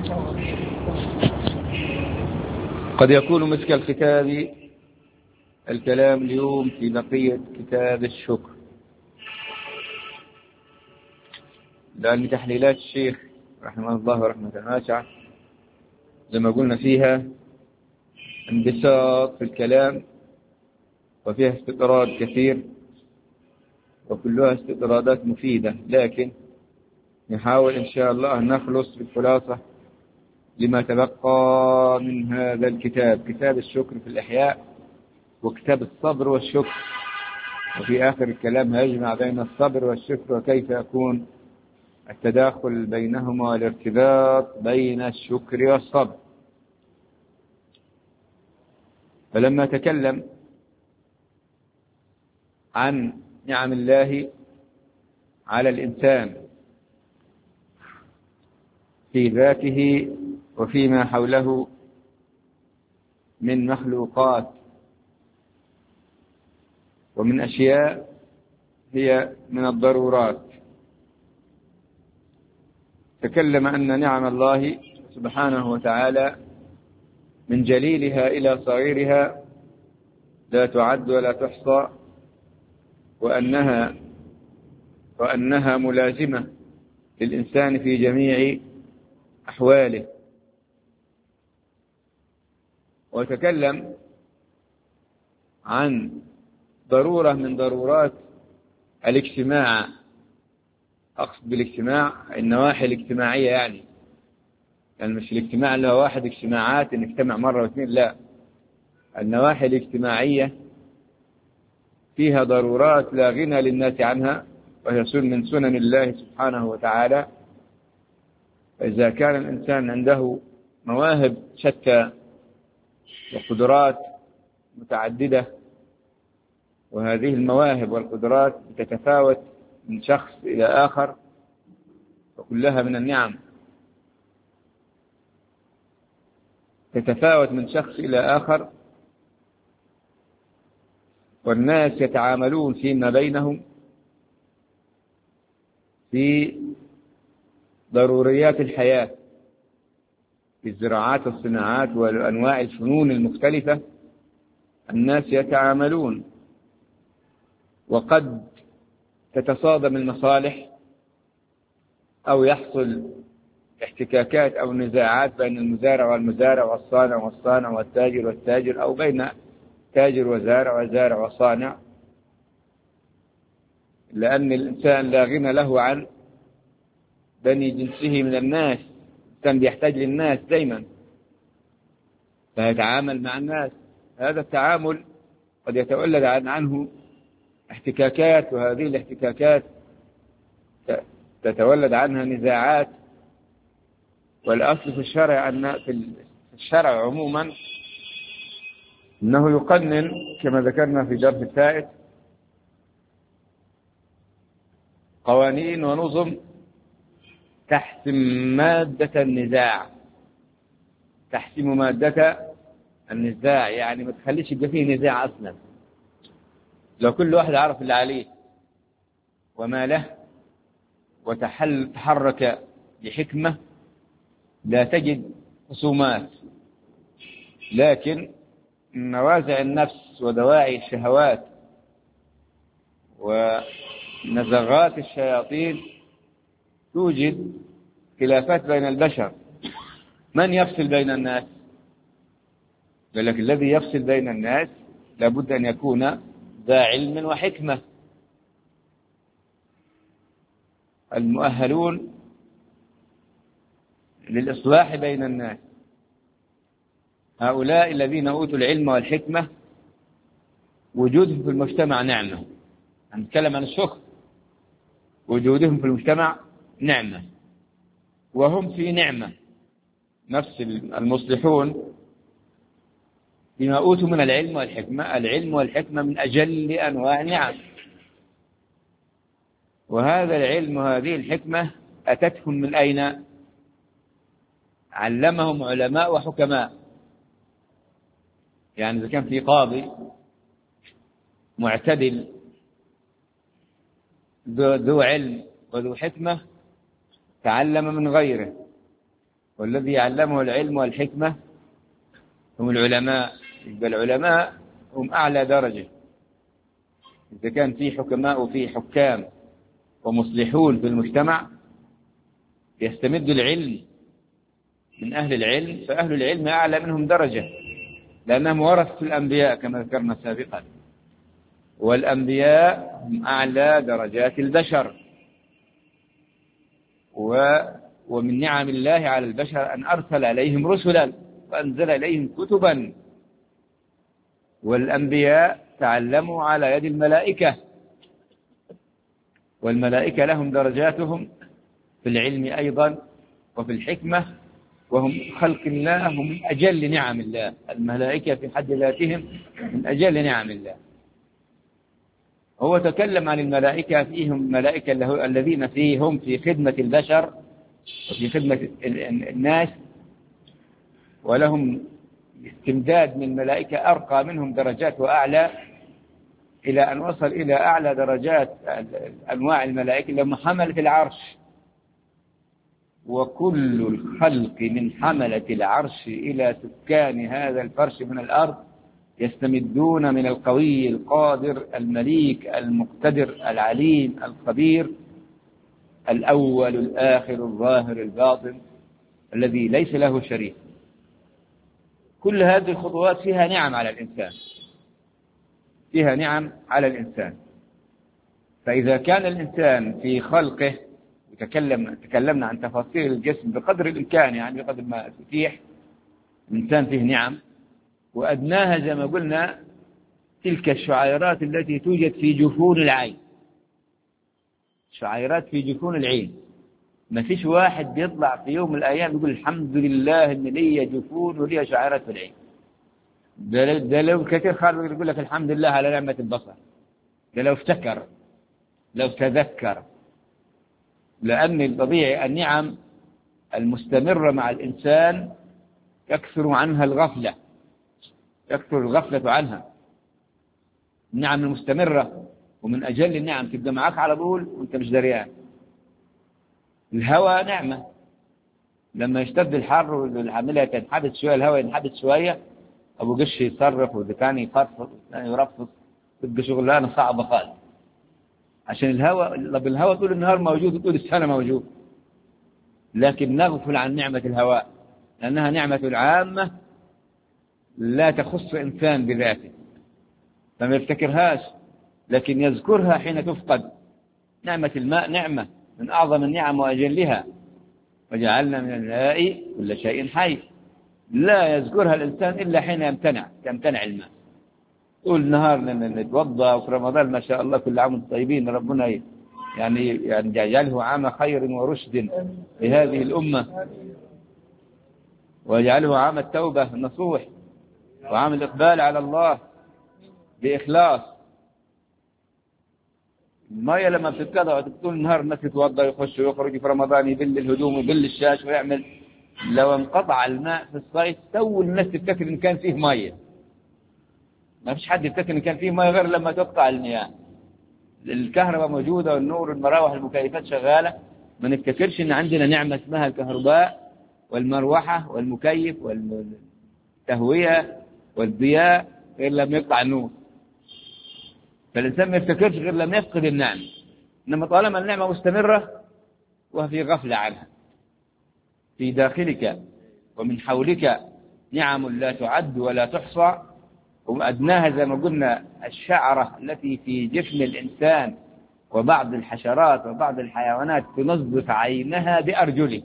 قد يكون مسك الختام الكلام اليوم في بقية كتاب الشكر، لأن تحليلات الشيخ رحمه الله رحمة واسعة زي ما قلنا فيها انبساط في الكلام وفيها استطراد كثير، وكلها استطرادات مفيدة، لكن نحاول إن شاء الله أن نخلص بالخلاصة لما تبقى من هذا الكتاب، كتاب الشكر في الإحياء وكتاب الصبر والشكر. وفي آخر الكلام هيجمع بين الصبر والشكر وكيف يكون التداخل بينهما والارتباط بين الشكر والصبر. فلما تكلم عن نعم الله على الإنسان في ذاته وفيما حوله من مخلوقات ومن أشياء هي من الضرورات، تكلم أن نعم الله سبحانه وتعالى من جليلها إلى صغيرها لا تعد ولا تحصى، وأنها ملازمة للإنسان في جميع أحواله. وتكلم عن ضرورة من ضرورات الاجتماع، أقصد بالاجتماع النواحي الاجتماعية، يعني مش الاجتماع اللي هو واحد اجتماعات نجتمع مرة واثنين، لا، النواحي الاجتماعية فيها ضرورات لا غنى للناس عنها، وهي من سنن الله سبحانه وتعالى. إذا كان الإنسان عنده مواهب شتى وقدرات متعددة، وهذه المواهب والقدرات تتفاوت من شخص إلى آخر، وكلها من النعم، تتفاوت من شخص إلى آخر، والناس يتعاملون فيما بينهم في ضروريات الحياة، في الزراعات والصناعات وأنواع الفنون المختلفة. الناس يتعاملون، وقد تتصادم المصالح أو يحصل احتكاكات أو نزاعات بين المزارع والمزارع، والصانع والصانع، والتاجر والتاجر، أو بين تاجر وزارع وزارع وصانع، لأن الإنسان لا غنى له عن بني جنسه من الناس، كان بيحتاج للناس دايما فيتعامل مع الناس. هذا التعامل قد يتولد عنه احتكاكات، وهذه الاحتكاكات تتولد عنها نزاعات. والأصل في الشرع في الشرع عموما أنه يقنن كما ذكرنا في درس الفائت قوانين ونظم تحسم مادة النزاع، تحسم مادة النزاع، يعني ما تخليش يبقى فيه نزاع أصلا. لو كل واحد عرف اللي عليه وما له وتحرك بحكمة لا تجد خصومات، لكن نوازع النفس ودواعي الشهوات ونزغات الشياطين توجد خلافات بين البشر. من يفصل بين الناس؟ قال لك الذي يفصل بين الناس لابد أن يكون ذا علم وحكمة. المؤهلون للإصلاح بين الناس هؤلاء الذين أوتوا العلم والحكمة، وجودهم في المجتمع نعمة. نتكلم عن الشكر، وجودهم في المجتمع نعمة، وهم في نعمة. نفس المصلحون بما أوتوا من العلم والحكمة، العلم والحكمة من أجل أنواع النعم، وهذا العلم وهذه الحكمة أتتهم من أين؟ علمهم علماء وحكماء. يعني إذا كان في قاضي معتدل ذو علم وذو حكمة تعلم من غيره، والذي علمه العلم والحكمة هم العلماء. يبقى العلماء هم أعلى درجة. إذا كان في حكماء وفي حكام ومصلحون في المجتمع يستمد العلم من أهل العلم، فأهل العلم أعلى منهم درجة، لأنهم ورثة الأنبياء كما ذكرنا سابقا، والأنبياء هم أعلى درجات البشر. ومن نعم الله على البشر أن أرسل إليهم رسلا وأنزل إليهم كتبا، والأنبياء تعلموا على يد الملائكة، والملائكة لهم درجاتهم في العلم أيضا وفي الحكمة، وهم خلق الله، هم من أجل نعم الله. الملائكة في حد ذاتهم من أجل نعم الله. هو تكلم عن الملائكة، فيهم ملائكة الذين فيهم في خدمة البشر وفي خدمة الناس، ولهم استمداد من الملائكة أرقى منهم درجات وأعلى، إلى أن وصل إلى أعلى درجات أنواع الملائكة اللي هم حملة العرش. وكل الخلق من حملة العرش إلى سكان هذا الفرش من الأرض يستمدون من القوي القادر المليك المقتدر العليم الخبير الأول الآخر الظاهر الباطن الذي ليس له شريك. كل هذه الخطوات فيها نعم على الإنسان، فيها نعم على الإنسان. فإذا كان الإنسان في خلقه، تكلمنا عن تفاصيل الجسم بقدر الإمكان، يعني بقدر ما تتيح الإنسان فيه نعم، وأدناها زي ما قلنا تلك الشعيرات التي توجد في جفون العين، شعيرات في جفون العين. ما فيش واحد بيطلع في يوم من الأيام يقول الحمد لله إن لي جفون ولي شعيرات في العين. ده لو كثير خالد يقول لك الحمد لله على نعمة البصر، ده لو افتكر، لو تذكر. لأن الطبيعي النعم المستمرة مع الإنسان يكثر عنها الغفلة، يكثر الغفلة عنها. النعم المستمرة ومن أجل النعم تبقى معك على طول وانت مش دريان. الهواء نعمة، لما يشتد الحر والعملية تنحبس شوية، الهواء ينحبس شوية، أبو قش يصرف وإذا كان يفرفض والثاني يرفض، تبقى شغلانة صعبة خالص. عشان الهواء طول النهار موجود طول السنة موجود، لكن نغفل عن نعمة الهواء لأنها نعمة عامة لا تخص إنسان بذاته فما يفتكرهاش، لكن يذكرها حين تفقد. نعمة الماء نعمة من أعظم النعم وأجلها، وجعلنا من الماء كل شيء حي، لا يذكرها الإنسان إلا حين يمتنع الماء. طول النهار نتوضأ، وفي رمضان ما شاء الله كل عام وانتم طيبين، ربنا يعني يجعله عام خير ورشد لهذه الأمة، ويجعله عام التوبة النصوح وعام الإقبال على الله بإخلاص. المية لما بتتقطع طول النهار الناس يتوضأ يخش ويخرج، في رمضان يبل الهدوم ويبل الشاش ويعمل. لو انقطع الماء في الصيف سووا الناس تفتكر إن كان فيه مية. ما فيش حد يفتكر إن كان فيه مية غير لما تقطع المياه. الكهرباء موجودة والنور والمراوح المكيفات شغالة، ما نفتكرش إن عندنا نعمة اسمها الكهرباء والمروحة والمكيف والتهوية والضياء غير لما يقطع النور. فالإنسان ما يفتكرش غير لما يفقد النعمة. إنما طالما النعمة مستمرة وفي غفلة عنها، في داخلك ومن حولك نعم لا تعد ولا تحصى، وأدناها زي ما قلنا الشعرة التي في جفن الإنسان وبعض الحشرات وبعض الحيوانات تنظف عينها بأرجله،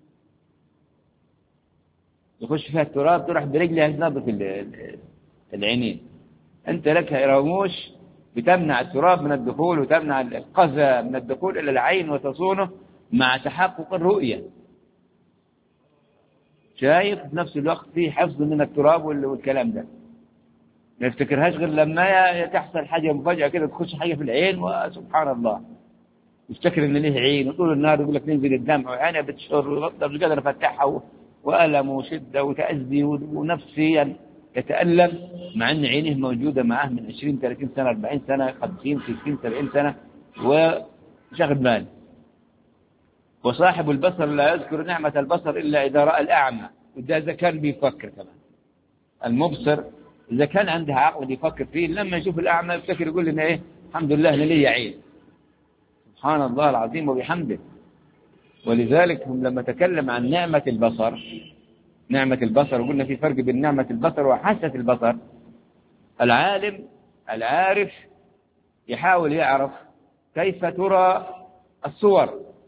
يخش فيها التراب تروح برجلها تنظف العينين. أنت لك رموش بتمنع التراب من الدخول وتمنع القذى من الدخول إلى العين وتصونه مع تحقق الرؤية. شايف في نفس الوقت في حفظ من التراب والكلام ده. ما يفتكرهاش غير لما تحصل حاجة مفاجأة كده تخش حاجة في العين وسبحان الله يفتكر إن له عين، وطول النهار يقول لك ننزل الدمع وعينه بتشعر مش قادر أفتحها، وألم وشدة وتأذي ونفسيا يتألم، مع أن عينه موجودة معه من 20 30 سنة 40 سنة 50 60 70 سنة وشغل بال. وصاحب البصر لا يذكر نعمة البصر إلا إذا رأى الأعمى، وده إذا كان بيفكر كمان. المبصر إذا كان عنده عقل يفكر فيه، لما يشوف الأعمى يفتكر يقول لنا إيه الحمد لله أنا لي عين. سبحان الله العظيم وبحمده. ولذلك هم لما تكلم عن نعمة البصر وقلنا في فرق بين نعمة البصر وحاسة البصر. العالم العارف يحاول يعرف كيف ترى الصور،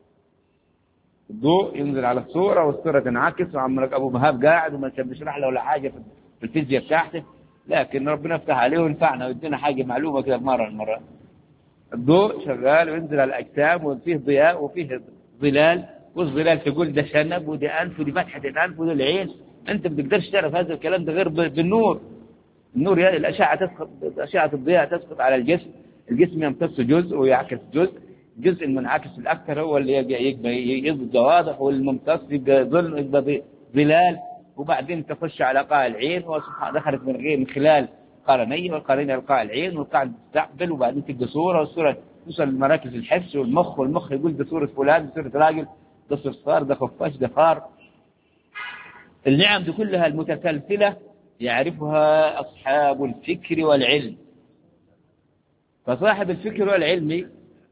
الضوء ينزل على الصورة والصورة تنعكس، وعمرك أبو مهاب قاعد وما بيشرح له ولا حاجة في الفيزياء بتاعته، لكن ربنا يفتح عليه وينفعنا ويدينا حاجة معلومة كده مرة المرة. الضوء شغال وينزل على الأجسام وفيه ضياء وفيه ظلال، والظلال تقول ده شنب وده أنف ودي فتحة الأنف وده العين. أنت ما بتقدرش تعرف هذا الكلام ده غير بالنور. النور يعني الأشعة تسقط، أشعة الضياء تسقط على الجسم، الجسم يمتص جزء ويعكس جزء، الجزء المنعكس الأكثر هو اللي يبقى واضح، والممتص يبقى ظلال، وبعدين تخش على قاع العين، دخلت من خلال قرنية، والقرنية لقاع العين، والقاع تستقبل، وبعدين تبقى صورة، والصورة توصل لمراكز الحس والمخ يقول ده صورة فلان، ده صورة راجل، ده صرصار، ده خفاش، ده فار. النعم دي كلها المتسلسلة يعرفها أصحاب الفكر والعلم. فصاحب الفكر والعلم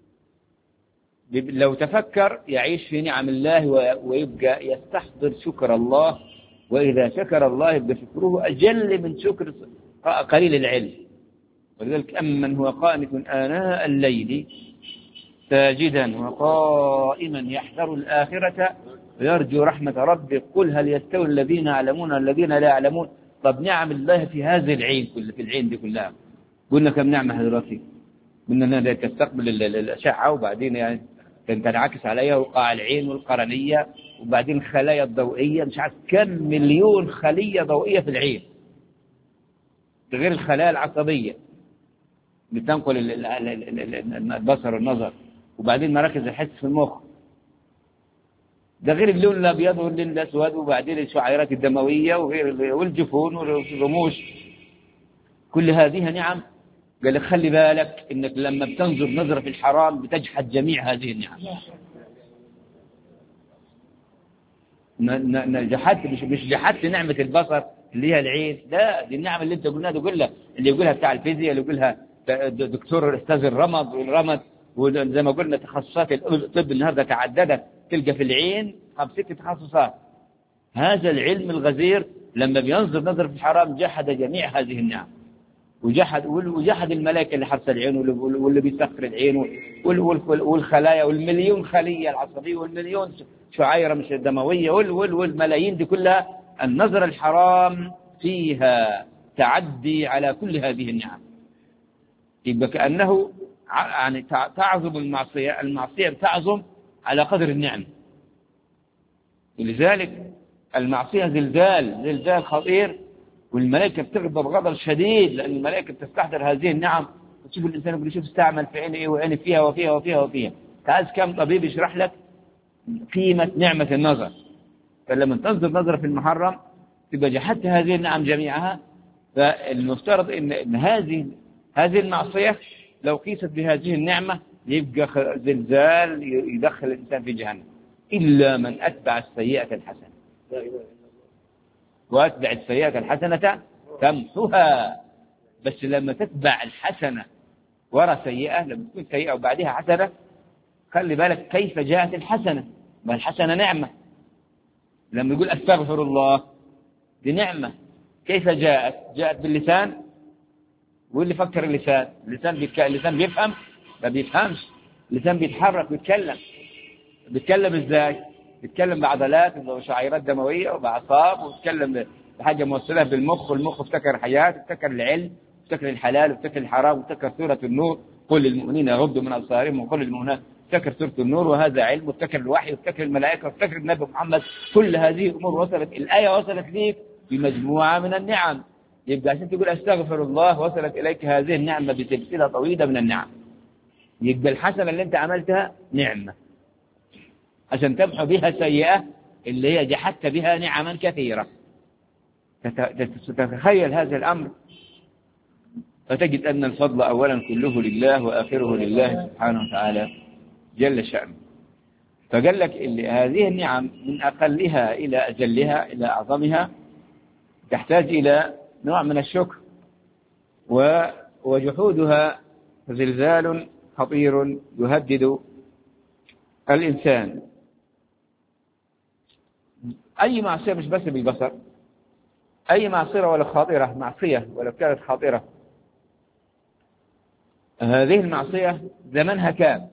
لو تفكر يعيش في نعم الله ويبقى يستحضر شكر الله، وإذا شكر الله يبقى شكره أجل من شكر قليل العلم. ولذلك أمن هو قانت آناء الليل ساجدا وقائما يحذر الآخرة ويرجو رحمة ربه قل هل يستوي الذين يعلمون والذين لا يعلمون. طب نعم الله في هذه العين في العين دي كلها قلنا كم نعمة دلوقتي؟ قلنا أنها تستقبل الأشعة، وبعدين يعني تنعكس عليها وقاع العين والقرنية، وبعدين الخلايا الضوئية، مش عارف كم مليون خلية ضوئية في العين، ده غير الخلايا العصبية بتنقل البصر والنظر، وبعدين مراكز الحس في المخ، ده غير اللون الأبيض واللون الأسود، وبعدين الشعيرات الدموية والجفون والرموش. كل هذه نعم. قال لك خلي بالك إنك لما بتنظر نظرة في الحرام بتجحد جميع هذه النعم. جحدت مش جحدت نعمة البصر اللي هي العين، لا دي النعمة اللي انت قلناها دي كلها، اللي يقولها بتاع الفيزياء، اللي يقولها دكتور استاذ الرمد، وزي ما قلنا تخصصات الطب النهارده تعددت، تلقى في العين 5 تخصصات. هذا العلم الغزير لما بينظر نظر في الحرام جحد جميع هذه النعم، وجحد الملائكة اللي حرس العين واللي بيسخر العين والخلايا والمليون خلية العصبية والمليون شعيرة مش دموية والملايين دي كلها. النظر الحرام فيها تعدي على كل هذه النعم. يبقى كأنه يعني تعظم المعصية بتعظم على قدر النعم. ولذلك المعصية زلزال خطير، والملائكة بتغضب غضب شديد، لأن الملائكة بتستحضر هذه النعم. تشوف الإنسان يقول شوف استعمل في عيني إيه وعيني فيها وفيها وفيها وفيها. تعال كم طبيب يشرح لك قيمة نعمة النظر. فلما تنظر نظرة في المحرم تبقى جحدت هذه النعم جميعها. فالمفترض إن هذه المعصية لو قيست بهذه النعمة يبقى زلزال يدخل الإنسان في جهنم، إلا من أتبع السيئة الحسنة، وأتبع السيئة الحسنة تمحها. بس لما تتبع الحسنة ورا سيئة، لما تكون سيئة وبعدها حسنة، خلي بالك كيف جاءت الحسنة، ما الحسنة نعمة. لما يقول أستغفر الله دي نعمة، كيف جاءت باللسان، واللي فكر اللسان بيفهم؟ ما بيفهمش. اللسان بيتحرك بيتكلم ازاي؟ بيتكلم بعضلات وشعيرات دموية وبأعصاب، وبيتكلم بحاجة موصلة بالمخ، والمخ افتكر حياة، افتكر العلم، افتكر الحلال، افتكر الحرام، افتكر سورة النور قل للمؤمنين يغضوا من أبصارهم وقل للمؤمنات، افتكر سورة النور وهذا علم، وافتكر الوحي، وافتكر الملائكة، وافتكر النبي محمد. كل هذه أمور وصلت، الآية وصلت ليك بمجموعة من النعم. يبقى عشان تقول أستغفر الله وصلت إليك هذه النعمة بسلسلة طويلة من النعم. يبقى الحسنة اللي انت عملتها نعمة عشان تمحو بها سيئة اللي هي جحدت بها نعما كثيرة. تتخيل هذا الأمر، فتجد أن الفضل أولا كله لله وآخره لله سبحانه وتعالى جل شأنه. فقال لك هذه النعم من أقلها إلى أجلها إلى أعظمها تحتاج إلى نوع من الشكر، وجحودها زلزال خطير يهدد الإنسان. أي معصية، مش بس بالبصر، أي معصية ولا خاطرة، معصية ولو كانت خاطرة، هذه المعصية زمنها كام؟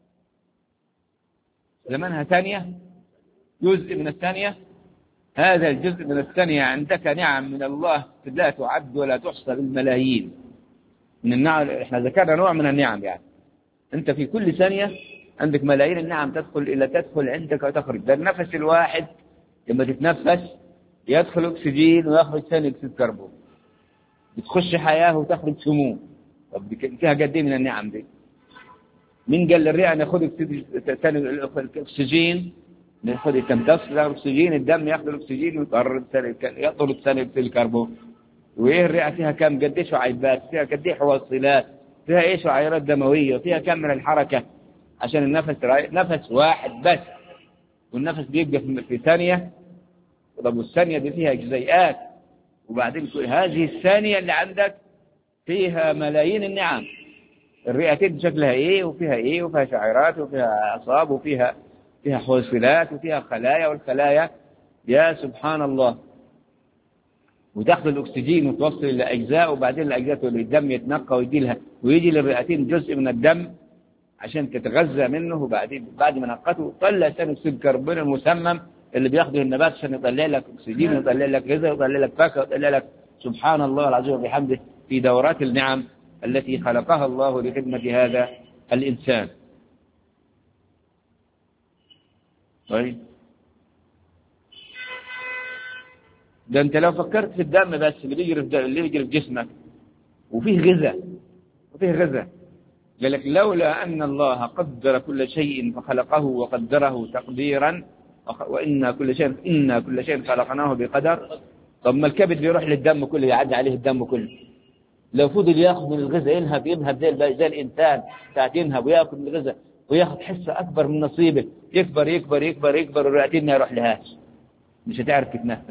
زمنها ثانية، جزء من الثانية. هذا الجزء من الثانية عندك نعم من الله لا تعد ولا تحصى بالملايين من النعم. احنا ذكرنا نوع من النعم، يعني انت في كل ثانية عندك ملايين النعم تدخل عندك وتخرج. ده النفس الواحد لما تتنفس يدخل أكسجين ويخرج ثاني أكسيد كربون، بتخش حياة وتخرج سموم. طب فيها قد ايه من النعم دي؟ مين قال للرئة أن يأخذ الأكسجين؟ تمتص الأكسجين، الدم يأخذ الأكسجين ويطرد ثاني أكسيد الكربون. وإيه الرئة فيها كم؟ قد إيه شعيبات فيها؟ قد إيه حواصلات فيها؟ إيه شعيرات دموية فيها؟ كم من الحركة عشان النفس؟ نفس واحد بس، والنفس بيبقى في ثانية. طب والثانية دي فيها جزيئات، وبعدين هذه الثانية اللي عندك فيها ملايين النعم. الرئتين شكلها ايه وفيها ايه، وفيها شعيرات وفيها اعصاب وفيها حوصلات وفيها خلايا، والخلايا يا سبحان الله. وتاخذ الاكسجين وتوصل الى اجزاء، وبعدين الاجزاء الدم يتنقى ويجي لها، ويجي للرئتين جزء من الدم عشان تتغذى منه، وبعدين بعد ما نقته طلع ثاني اكسيد الكربون المسمم اللي بياخده النبات عشان يطلع لك اكسجين ويطلع لك غذاء ويطلع لك فاكهه ويطلع لك سبحان الله العظيم وبحمده في دورات النعم التي خلقها الله لخدمة هذا الإنسان. طيب ده أنت لو فكرت في الدم بس اللي بيجري في جسمك وفيه غذاء، قال لك لولا أن الله قدر كل شيء فخلقه وقدره تقديرا، وإن كل شيء خلقناه بقدر. طب ما الكبد بيروح للدم كله، يعدي عليه الدم كله، لو فضل ياخذ من الغذاء ينهب زي الإنسان ساعات ينهب وياكل من الغذاء وياخذ حصة أكبر من نصيبه، يكبر والرئتين ما يروح لهاش، مش هتعرف تتنفس.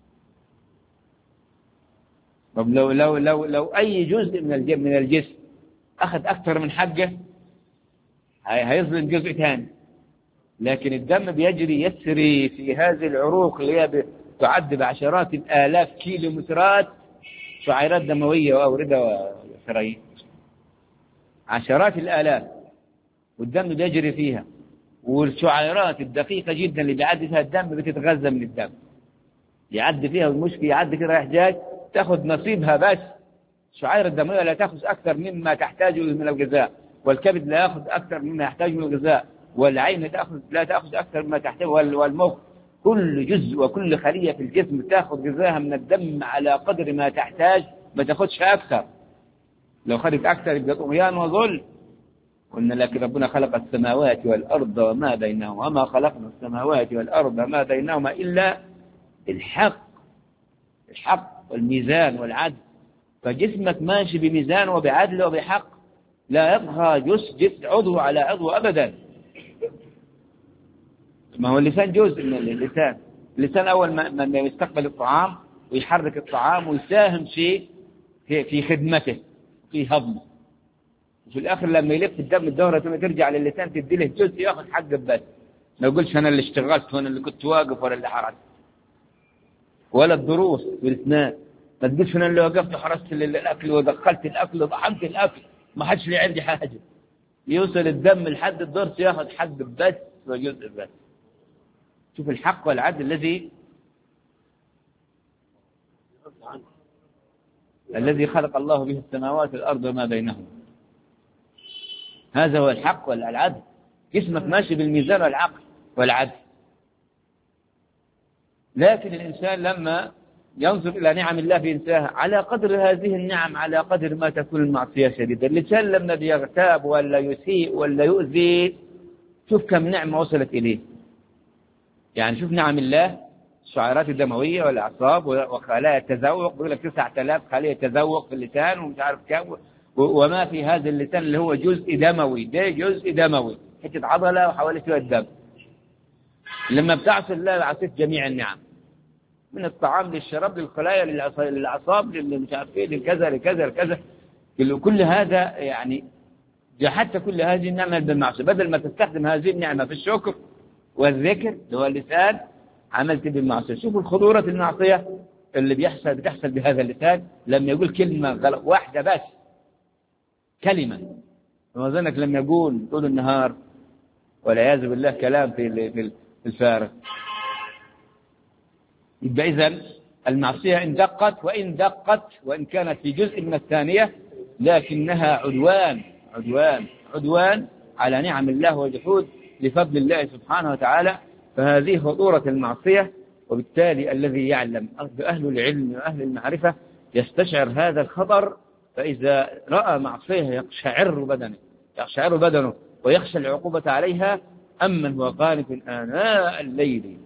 طب لو أي جزء من الجسم أخذ أكثر من حقه هيظلم جزء ثاني. لكن الدم يسري في هذه العروق اللي هي تعد بعشرات الآلاف كيلومترات شعيرات دموية وأوردة وشرايين، عشرات الآلاف، والدم بيجري فيها، والشعيرات الدقيقة جدا اللي بيعدي فيها الدم بتتغذى من الدم، يعدي فيها والمشكل يعدي كده رايح جاي، تأخذ نصيبها بس. الشعيرة الدموية لا تأخذ أكثر مما تحتاجه من الغذاء، والكبد لا يأخذ أكثر مما يحتاج من الغذاء، والعين لا تأخذ أكثر مما تحتاج، والمخ، كل جزء وكل خلية في الجسم تأخذ غذاها من الدم على قدر ما تحتاج، ما تأخذش أكثر. لو خدت أكثر يبقى طغيان وظلم. قلنا لك ربنا خلق السماوات والأرض وما بينهما، وما خلقنا السماوات والأرض وما بينهما إلا بالحق، الحق والميزان والعدل. فجسمك ماشي بميزان وبعدل وبحق، لا يطغى جسم عضو على عضو أبدا. ما هو اللسان جزء من اللسان أول ما يستقبل الطعام ويحرك الطعام ويساهم في خدمته في هضمه، وفي الآخر لما يلف الدم الدورة ثم ترجع للسان تدي له جزء يأخذ حقه بس. ما يقولش أنا اللي اشتغلت وأنا اللي كنت واقف ولا اللي حرست، ولا الدروس والإسناد. ما تقولش أنا اللي وقفت وحرست الأكل ودخلت الأكل وطعمت الأكل، ما حدش لي عندي حاجة. يوصل الدم لحد الضرس يأخذ حق بس وجزء بس. شوف الحق والعدل الذي خلق الله به السماوات والأرض وما بينهما. هذا هو الحق والعدل. جسمك ماشي بالميزان والعقل والعدل. لكن الإنسان لما ينظر إلى نعم الله في إنسانه على قدر هذه النعم، على قدر ما تكون المعصية شديدة. الإنسان لما بيغتاب ولا يسيء ولا يؤذي، شوف كم نعمة وصلت إليه. يعني شوف نعم الله، الشعيرات الدموية والأعصاب وخلايا التذوق، بيقول لك 9000 خلية تذوق في اللسان ومش عارف كم، وما في هذا اللسان اللي هو جزء دموي، ده جزء دموي، حتة عضلة وحوالي شوية دم. لما بتعصي الله عصيت جميع النعم، من الطعام للشراب للخلايا للأعصاب مش عارف ايه لكذا لكذا لكذا، كل هذا يعني جحدت كل هذه النعمة بالمعصية. بدل ما تستخدم هذه النعمة في الشكر والذكر اللي هو اللسان، عملت بالمعصية. شوفوا خطورة المعصية اللي بتحصل بهذا اللسان لما يقول كلمة غلط واحدة بس، كلمة، وظنك لما يقول طول النهار والعياذ بالله كلام في الفارغ. يبقى إذن المعصية إن دقت وإن كانت في جزء من الثانية، لكنها عدوان على نعم الله وجحود لفضل الله سبحانه وتعالى. فهذه خطورة المعصية. وبالتالي الذي يعلم أهل العلم وأهل المعرفة يستشعر هذا الخطر، فإذا رأى معصية يقشعر بدنه ويخشى العقوبة عليها. أمن هو قانت آناء الليل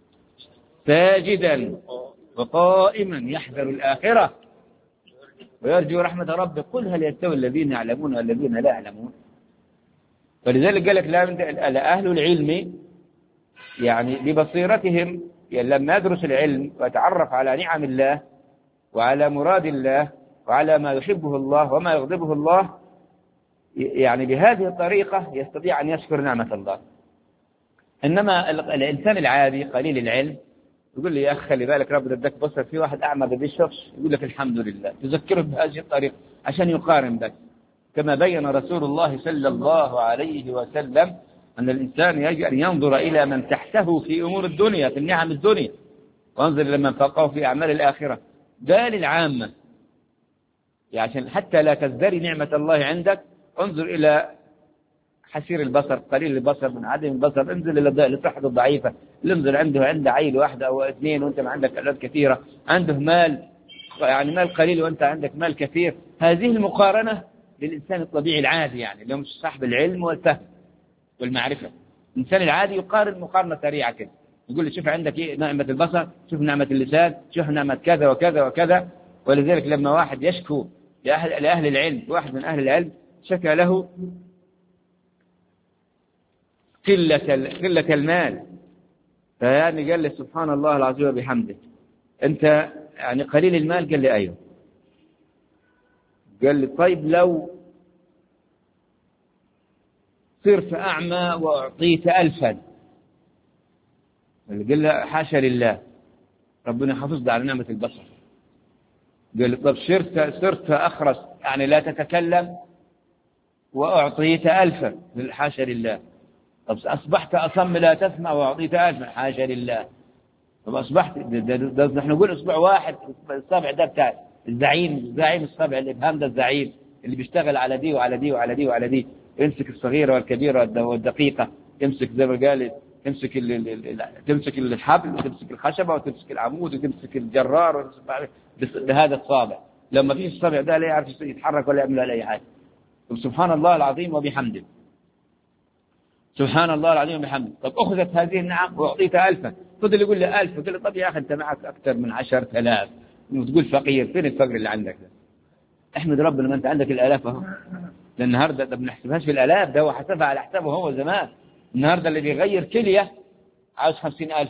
ساجدا وقائما يحذر الآخرة ويرجو رحمة ربه قل هل يستوي الذين يعلمون والذين لا يعلمون. ولذلك قال لك أهل العلم يعني ببصيرتهم لما يدرس العلم ويتعرف على نعم الله وعلى مراد الله وعلى ما يحبه الله وما يغضبه الله، يعني بهذه الطريقة يستطيع أن يشكر نعمة الله. إنما الإنسان العادي قليل العلم يقول لي يا أخي خلي بالك ربنا اداك بصر، في واحد أعمى ما بيشوفش، يقول لك الحمد لله، تذكره بهذه الطريقة عشان يقارن بس. كما بين رسول الله صلى الله عليه وسلم أن الإنسان يجب أن ينظر إلى من تحته في أمور الدنيا، في النعم الدنيا، وانظر إلى من فوقه في أعمال الآخرة. ده للعامة يعني عشان حتى لا تزدري نعمة الله عندك. انظر إلى حسير البصر، قليل البصر، من عدم البصر، انزل إلى صحة الضعيفة، انزل عنده عيل واحدة أو اثنين وأنت ما عندك أولاد كثيرة، عنده مال يعني مال قليل وأنت عندك مال كثير. هذه المقارنة للإنسان الطبيعي العادي، يعني اللي مش صاحب العلم والفهم والمعرفة. الإنسان العادي يقارن مقارنة سريعة كده، يقول لي شوف عندك إيه نعمة البصر، شوف نعمة اللسان، شوف نعمة كذا وكذا وكذا. ولذلك لما واحد يشكو لأهل العلم، واحد من أهل العلم شكى له قلة المال، فيعني قال لي سبحان الله العظيم وبحمده، أنت يعني قليل المال؟ قال لي أيوه. قال لي طيب لو صرت أعمى وأعطيت 1000، قال له حاشا لله، ربنا حافظنا على نعمة البصر. قال لي طب صرت أخرس يعني لا تتكلم وأعطيت 1000، حاشا لله. طب أصبحت أصم لا تسمع وأعطيت 1000، حاشا لله. طب أصبحت ده نحن نقول أسبوع واحد، الصابع ده بتاع الزعيم الصابع الإبهام ده الزعيم اللي بيشتغل على دي وعلى دي وعلى دي وعلى دي، يمسك الصغيرة والكبيرة والدقيقة، يمسك زي ما قال تمسك الحبل وتمسك الخشبة وتمسك العمود وتمسك الجرار بهذا الصابع. لما فيش الصابع ده لا يعرف يتحرك ولا يعمل أي حاجة. سبحان الله العظيم وبحمده، سبحان الله العظيم وبحمده. طب أخذت هذه النعم وأعطيت 1000، فضل يقول لي 1000، قال لي طب يا أخي أنت معك أكثر من 10,000 وتقول فقير، فين الفقر اللي عندك ده؟ احمد ربنا ما أنت عندك الآلاف أهو. النهارده ده بنحسبهاش بالآلاف، ده هو حسبها على حسابه هو زمان. النهارده اللي بيغير كلية عاوز 50,000،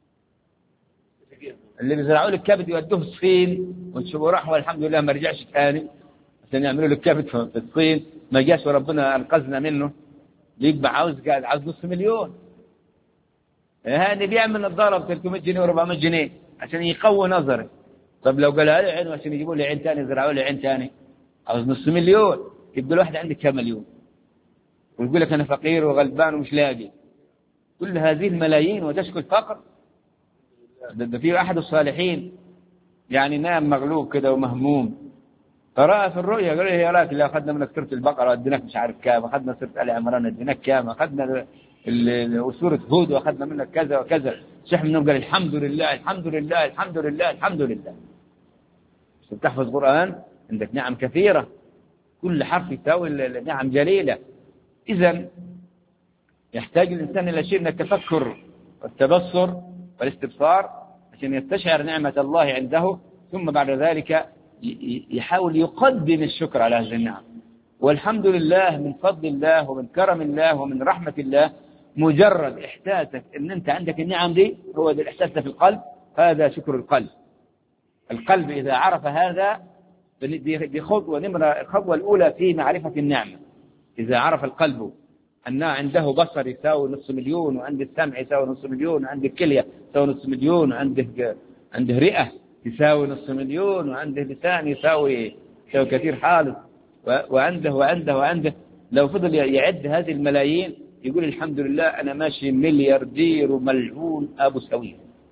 اللي بيزرعوا له الكبد يودوه الصين ونشوفوا راح والحمد لله ما رجعش ثاني عشان يعملوا له الكبد في الصين، ما جاش وربنا أنقذنا منه، يبقى عاوز 500,000. هذا بيعمل نظارة ب 300 جنيه و400 جنيه عشان يقوي نظره. طب لو قالها له عين عشان يجيبوا له عين ثاني يزرعوا له عين ثاني عاوز 500,000. يبقى الواحد عندك كم مليون ويقول لك أنا فقير وغلبان ومش لاقي كل هذه الملايين وتشكو الفقر. ده في أحد الصالحين يعني نام مغلوب كده ومهموم، فرأى في الرؤيا قال له يا راجل لا أخذنا منك سورة البقرة وديناك مش عارف كام، أخذنا سورة آل عمران وديناك كام، أخذنا سورة هود وأخذنا منك كذا وكذا. شيخ منهم قال الحمد لله الحمد لله الحمد لله الحمد لله. تحفظ قرآن عندك نعم كثيرة، كل حرف يساوي نعم جليلة. إذن يحتاج الإنسان إلى شيء من التفكر والتبصر والاستبصار عشان يستشعر نعمة الله عنده، ثم بعد ذلك يحاول يقدم الشكر على هذه النعم. والحمد لله من فضل الله ومن كرم الله ومن رحمة الله مجرد إحساسك أن أنت عندك النعم دي، هو ده الإحساس في القلب، هذا شكر القلب. القلب إذا عرف هذا، دي خطوة نمرة، الخطوة الأولى في معرفة النعمة. إذا عرف القلب أن عنده بصر يساوي 500,000، وعنده السمع يساوي 500,000، وعنده الكلية يساوي 500,000، وعنده رئة يساوي 500,000، وعنده لسان يساوي كثير خالص، وعنده لو فضل يعد هذه الملايين يقول الحمد لله أنا ماشي ملياردير وملعون أبو سوي.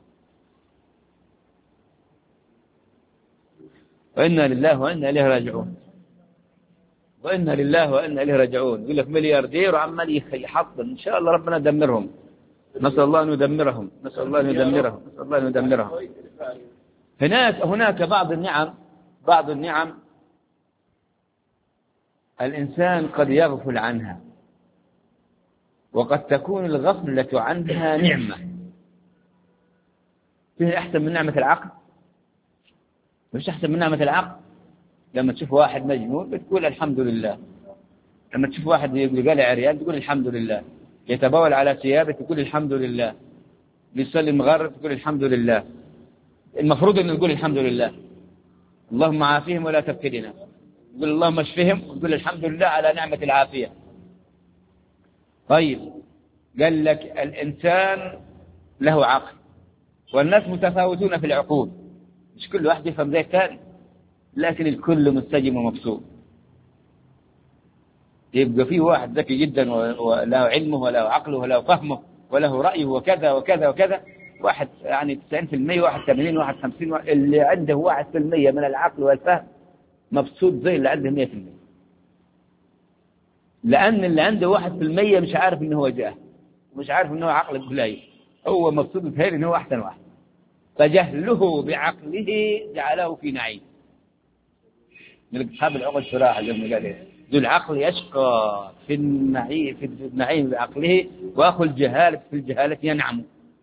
وإنا لله وإنا إليه راجعون. وإنا لله وإنا إليه راجعون. يقول لك ملياردير وعمال يحط، إن شاء الله ربنا يدمرهم. نسأل الله أن يدمرهم، نسأل الله أن يدمرهم، نسأل الله أن يدمرهم. هناك بعض النعم الإنسان قد يغفل عنها، وقد تكون الغفلة عنها نعمة. فيه أحسن من نعمة العقل؟ مش أحسن من نعمة العقل. لما تشوف واحد مجنون بتقول الحمد لله، لما تشوف واحد يقلع عريان تقول الحمد لله، يتبول على ثيابه تقول الحمد لله، بيصلي المغرب تقول الحمد لله. المفروض أن نقول الحمد لله، اللهم عافيهم ولا تفتنا، نقول اللهم اشفهم، ونقول الحمد لله على نعمة العافية. طيب، قال لك الإنسان له عقل، والناس متفاوتون في العقول، مش كل واحد يفهم زي الثاني، لكن الكل مستجم ومبسوط. يبقى فيه واحد ذكي جدا وله علمه وله عقله وله فهمه وله رأيه وكذا وكذا وكذا، واحد يعني 90%، واحد 80، واحد 50، اللي عنده 1% من العقل والفهم مبسوط زي اللي عنده 100%. لأن اللي عنده 1% مش عارف إنه هو جاهل، مش عارف إنه عقله قليل، هو مبسوط بخير إنه هو أحسن واحد، فجهله بعقله جعله في نعيم. من أصحاب العقل صراحة زي ما قال ذو العقل يشقى في النعيم بعقله، وأخو الجهالة في الجهالة ينعم.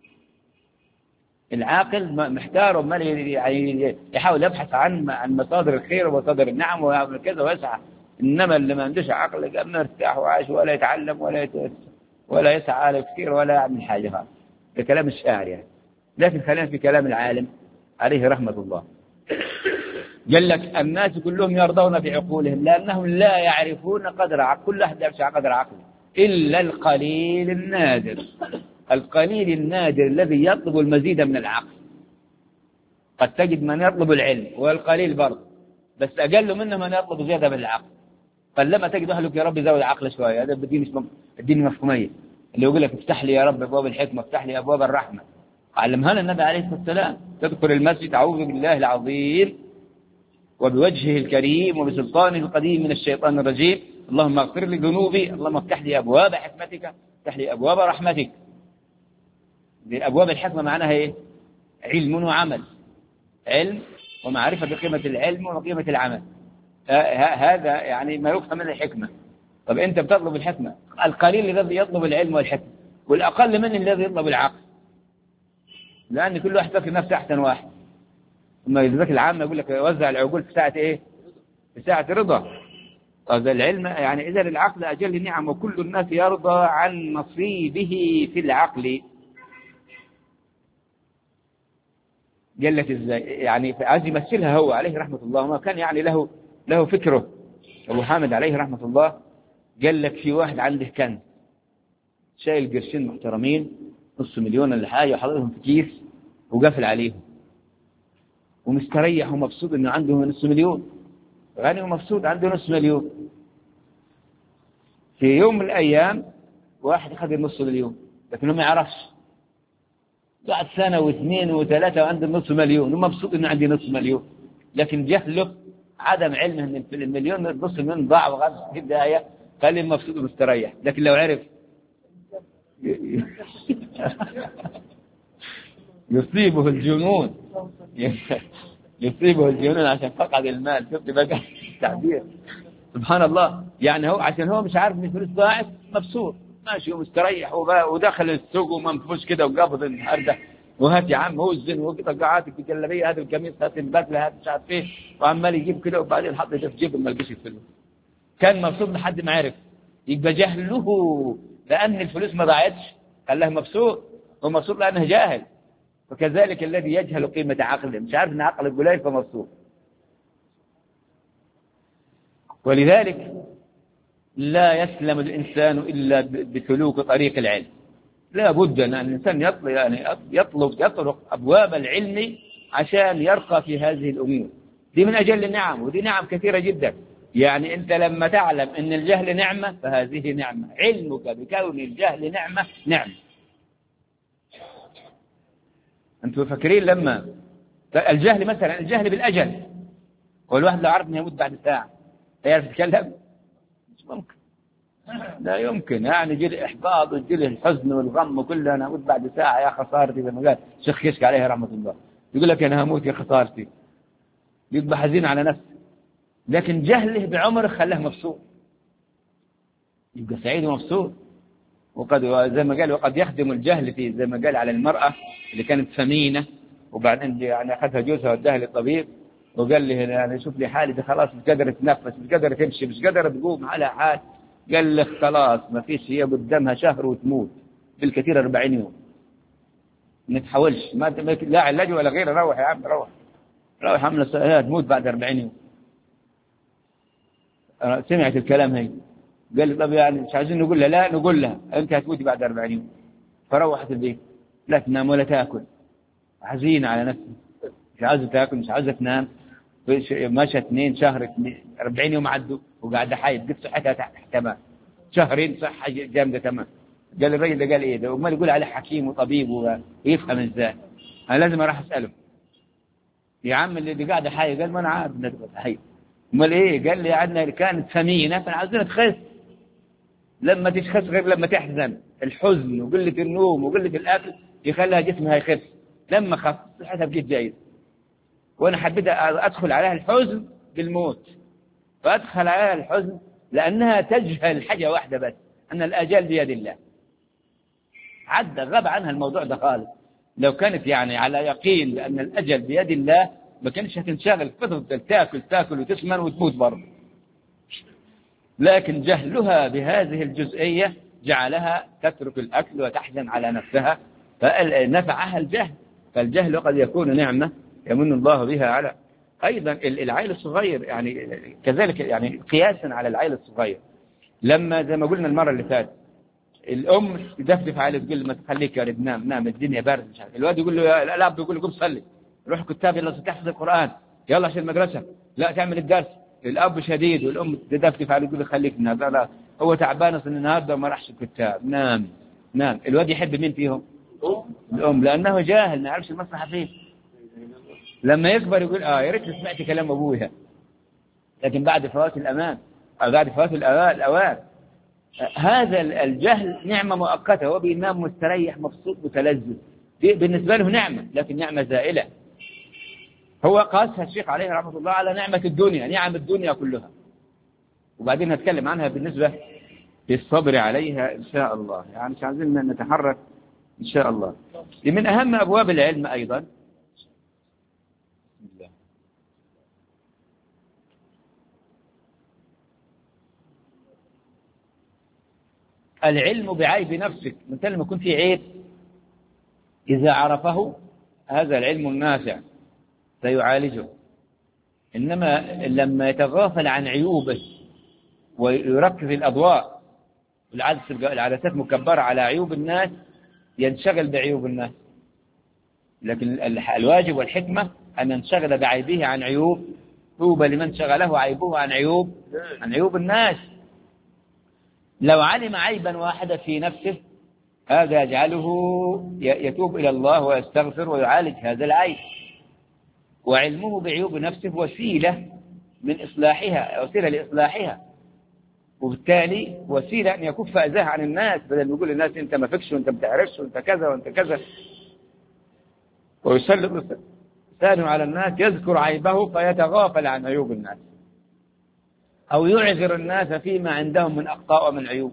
العاقل محتار وما يعني يحاول يبحث عن مصادر الخير ومصادر النعم ويعمل كذا ويسعى. إنما اللي ما عندوش عقل قام مرتاح وعايش ولا يتعلم ولا يسعى لكثير ولا يعمل حاجة خالص. ده كلام الشاعر يعني. لكن خلينا في كلام العالم عليه رحمة الله. قال لك الناس كلهم يرضون بعقولهم لأنهم لا يعرفون قدر عقل، كل أحد يعرف قدر عقله إلا القليل النادر. القليل النادر الذي يطلب المزيد من العقل. قد تجد من يطلب العلم والقليل برضه، بس أقل منه من يطلب زيادة من العقل. فلما تجد أهلك يا رب زود عقل شوية، هذا الدين مفهومية، اللي يقول لك افتح لي يا رب أبواب الحكمة، افتح لي أبواب الرحمة. علمها لنا النبي عليه الصلاة والسلام، تدخل المسجد أعوذ بالله العظيم وبوجهه الكريم وبسلطانه القديم من الشيطان الرجيم، اللهم اغفر لي ذنوبي، اللهم افتح لي أبواب حكمتك، افتح لي أبواب رحمتك. أبواب الحكمة معناها إيه؟ علم وعمل، علم ومعرفة بقيمة العلم وقيمة العمل. هذا يعني ما يفهم من الحكمة. طب أنت بتطلب الحكمة، القليل الذي يطلب العلم والحكمة، والأقل من الذي يطلب العقل، لأن كل واحد فاكر نفسه أحسن واحد. ثم الذكاء العام يقول لك وزع العقول في ساعة إيه؟ في ساعة رضا. طب العلم يعني إذا العقل أجل نعم، وكل الناس يرضى عن نصيبه في العقل. قال لك إزاي؟ يعني عايز يمثلها هو عليه رحمة الله، وما كان يعني له فكره. أبو حامد عليه رحمة الله قال لك في واحد عنده كنز، شايل قرشين محترمين 500,000 ولا حاجة وحاططهم في كيس وقافل عليهم، ومستريح ومبسوط إنه عنده 500,000، غني ومبسوط عنده 500,000. في يوم من الأيام واحد أخذ 500,000 لكنه ما يعرفش، بعد سنة واثنين وثلاثة وعنده 500,000 ومبسوط إنه عندي 500,000، لكن جهله عدم علمه إن المليون نص من ضاع وغاب في البداية خليه مبسوط ومستريح. لكن لو عرف يصيبه الجنون يصيبه الجنون عشان فقد المال. شفت بقى التعبير؟ سبحان الله. يعني هو عشان هو مش عارف ان الفلوس ضاعت مبسوط ماشي ومستريح ودخل السوق ومنفوش كده وقابض النهارده، وهات يا عم وزن وقطعاتك الجلابيه، هات القميص، هات البدله، هات مش عارف ايه، وعمال يجيب كده وبعدين حط ده في جيبه ما لقيش الفلوس. كان مبسوط لحد ما عرف. يبقى جهله لأن الفلوس ما ضاعتش خلاه مبسوط، هو مبسوط لأنه جاهل. وكذلك الذي يجهل قيمة عقله، مش عارف أن عقله قليل فمبسوط. ولذلك لا يسلم الإنسان إلا بسلوك طريق العلم. لا بد أن الإنسان يطرق أبواب العلم عشان يرقى في هذه الأمور. دي من أجل النعم، ودي نعم كثيرة جدا. يعني أنت لما تعلم أن الجهل نعمة فهذه نعمة، علمك بكون الجهل نعمة. أنتم فاكرين لما الجهل مثلا، الجهل بالأجل، والواحد لو عرف أنه يموت بعد ساعة يعرف يتكلم؟ مش ممكن، لا يمكن. يعني يجي لي إحباط ويجي لي الحزن والغم وكله، أنا أموت بعد ساعة يا خسارتي، زي ما قال الشيخ كشك عليه رحمة الله، يقول لك أنا هموت يا خسارتي، يبقى حزين على نفسه. لكن جهله بعمره خلاه مبسوط، يبقى سعيد ومبسوط. وقد زي ما قال وقد يخدم الجهل في، زي ما قال على المرأة اللي كانت ثمينة وبعدين يعني أخذها جوزها وداها للطبيب وقال لي يعني شوف لي حالي، خلاص مش قادرة تتنفس، مش قادرة تمشي، مش قادرة تقوم على حال. قال لك خلاص ما فيش، هي قدامها شهر وتموت، بالكثير 40 يوم، ما تحاولش، لا علاج ولا غيره، روح يا عم روح عملة تموت بعد 40 يوم. سمعت الكلام هي، قال لي طب يعني مش عايزين نقول لها؟ لا نقول لها انت هتموتي بعد 40 يوم. فروحت البيت لا تنام ولا تاكل، حزينه على نفسها، مش عايزه تاكل مش عايزه تنام. مشى 2 شهر 40 يوم عدوا وقاعده حايد، قلت صحتها تمام، شهرين صحه جامده تمام. قال الراجل ده قال ايه ده؟ امال يقول عليه حكيم وطبيب ويفهم ازاي؟ انا لازم اروح اساله. يا عم اللي قاعده حي، قال ما انا عارف انها حي. امال ايه؟ قال لي عندنا كانت ثمينه فعاوزينها تخس، لما تشخص غير لما تحزن، الحزن وقله النوم وقله الاكل يخليها جسمها يخف. لما خف صحتها بقت جيده. وانا حبيت ادخل عليها الحزن بالموت، فادخل عليها الحزن لانها تجهل حاجه واحده بس، ان الاجال بيد الله. عدى غاب عنها الموضوع ده خالص. لو كانت يعني على يقين بان الاجل بيد الله ما كانش هتنشغل، فتفضل تاكل وتسمن وتموت برضه. لكن جهلها بهذه الجزئيه جعلها تترك الاكل وتحزن على نفسها، فنفعها الجهل. فالجهل قد يكون نعمه يمن الله بها على ايضا العيل الصغير. يعني كذلك يعني قياسا على العيل الصغير، لما زي ما قلنا المره اللي فاتت الام تدفدف عليه تقول له ما تخليك يا ولد نام الدنيا بارده، مش عارف. الواد يقول له الاب يقول له قم صلي، روح كتاب يلا تحفظ القران، يلا عشان المدرسه، لا تعمل الدرس. الاب شديد والام تدفدف عليه تقول له خليك نام، لا هو تعبان اصلا النهارده وما راحش الكتاب، نام. الواد يحب مين فيهم؟ الام، لانه جاهل ما يعرفش المصلحه فيه. لما يكبر يقول يا ريت سمعت كلام ابويا، لكن بعد فوات الامان او بعد فوات الاوان. هذا الجهل نعمة مؤقتة، هو بينام مستريح مبسوط متلذذ، بالنسبة له نعمة، لكن نعمة زائلة. هو قاسها الشيخ عليه رحمة الله على نعمة الدنيا، نعم الدنيا كلها، وبعدين نتكلم عنها بالنسبة للصبر عليها إن شاء الله. يعني مش عايزين نتحرك إن شاء الله. من أهم أبواب العلم أيضا العلم بعيب نفسك. مثل لما يكون في عيب إذا عرفه هذا العلم النافع سيعالجه. إنما لما يتغافل عن عيوبه ويركز الأضواء العدسات مكبرة على عيوب الناس ينشغل بعيوب الناس. لكن الواجب والحكمة أن ننشغل بعيبه عن عيوب. طوبى لمن شغله عيبه عن عيوب الناس. لو علم عيبا واحدا في نفسه هذا يجعله يتوب إلى الله ويستغفر ويعالج هذا العيب. وعلمه بعيوب نفسه وسيلة من إصلاحها، وسيلة لإصلاحها، وبالتالي وسيلة أن يكف أذاه عن الناس، بدل ما يقول للناس أنت ما فيكش وأنت ما بتعرفش وأنت كذا وأنت كذا، ويسلط لسانه على الناس يذكر عيبه فيتغافل عن عيوب الناس، أو يعذر الناس فيما عندهم من أخطاء ومن عيوب.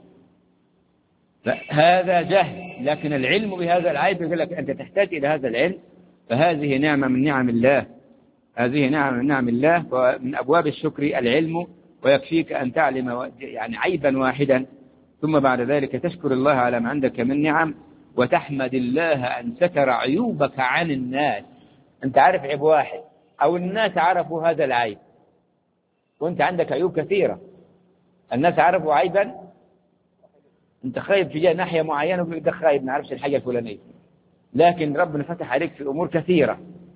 فهذا جهل. لكن العلم بهذا العيب يقول لك أنت تحتاج إلى هذا العلم، فهذه نعمة من نعم الله، هذه نعمة من نعم الله. ومن أبواب الشكر العلم، ويكفيك أن تعلم يعني عيبا واحدا ثم بعد ذلك تشكر الله على ما عندك من نعم، وتحمد الله أن ستر عيوبك عن الناس. أنت عارف عيب واحد أو الناس عرفوا هذا العيب، وأنت عندك عيوب كثيرة. الناس عرفوا عيبا، أنت خايب في ناحية معينة ويقول ده خايب ما عرفش الحاجة الفلانية، لكن ربنا فتح عليك في أمور كثيرة،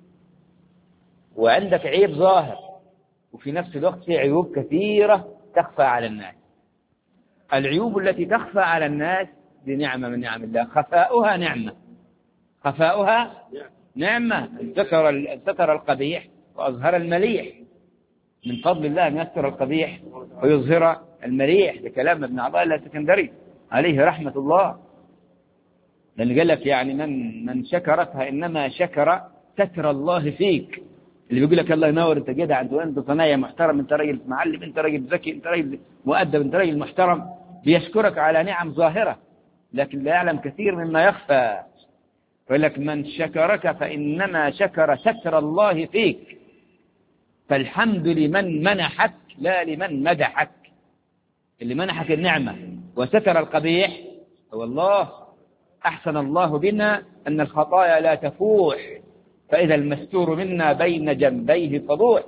وعندك عيب ظاهر وفي نفس الوقت في عيوب كثيرة تخفى على الناس. العيوب التي تخفى على الناس دي نعمة من نعم الله، خفاؤها نعمة، خفاؤها نعمة. ستر القبيح وأظهر المليح، من فضل الله أن يستر القبيح ويظهر المليح. ده كلام ابن عطاء الله السكندري عليه رحمة الله، لأن قال لك يعني من شكرتها إنما شكر ستر الله فيك. اللي بيقول لك الله ينور أنت جدع، أنت صنايع محترم، أنت راجل معلم، أنت راجل ذكي، أنت راجل مؤدب، أنت راجل محترم، بيشكرك على نعم ظاهرة لكن لا يعلم كثير مما يخفى. يقول لك من شكرك فإنما شكر ستر الله فيك، فالحمد لمن منحك لا لمن مدحك. اللي منحك النعمة وستر القبيح هو الله. أحسن الله بنا أن الخطايا لا تفوح، فإذا المستور منا بين جنبيه فضوح.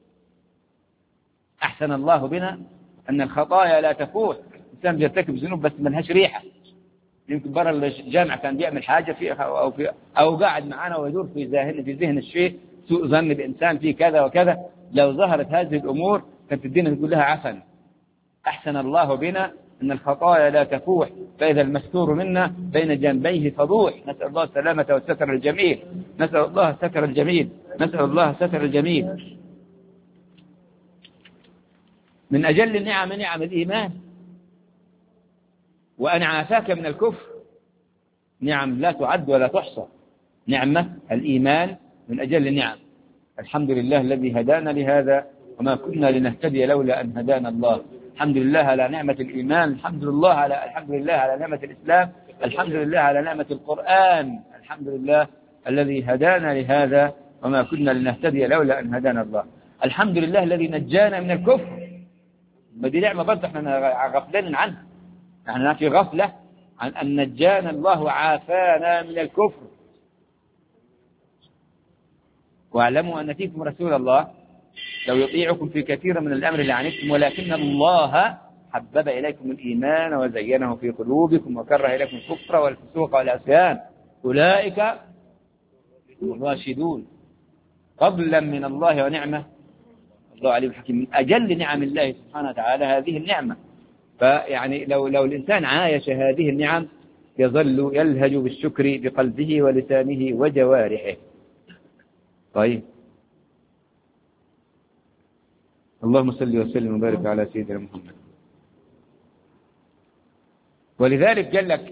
أحسن الله بنا أن الخطايا لا تفوح. الإنسان بيرتكب ذنوب بس ملهاش ريحة، يمكن برا الجامع كان بيعمل حاجة فيها أو قاعد معنا ويدور في ذهن الشيء سوء ظن بإنسان فيه كذا وكذا، لو ظهرت هذه الأمور كانت الدين تقول لها عفن. أحسن الله بنا أن الخطايا لا تفوح، فإذا المستور منا بين جنبيه فضوح. نسأل الله السلامة والستر الجميل، نسأل الله الستر الجميل، نسأل الله الستر الجميل. من أجل النعم نعم الإيمان، وأن عافاك من الكفر، نعم لا تعد ولا تحصى. نعمة الإيمان من أجل النعم. الحمد لله الذي هدانا لهذا وما كنا لنهتدي لولا أن هدانا الله. الحمد لله على نعمة الإيمان، الحمد لله على نعمة الإسلام، الحمد لله على نعمة القرآن، الحمد لله الذي هدانا لهذا وما كنا لنهتدي لولا أن هدانا الله. الحمد لله الذي نجانا من الكفر. ما دي نعمة برضه احنا غفلين عنها، احنا في غفلة عن أن نجانا الله وعافانا من الكفر. واعلموا أن فيكم رسول الله لو يطيعكم في كثير من الأمر لعنتم، ولكن الله حبب إليكم الإيمان وزينه في قلوبكم وكره إليكم الكفر والفسوق والعصيان، أولئك هم الراشدون، فضلا من الله ونعمة، الله عليم حكيم. من أجل نعم الله سبحانه وتعالى هذه النعمة. فيعني لو الإنسان عايش هذه النعم يظل يلهج بالشكر بقلبه ولسانه وجوارحه. طيب، اللهم صل وسلم وبارك على سيدنا محمد. ولذلك قال لك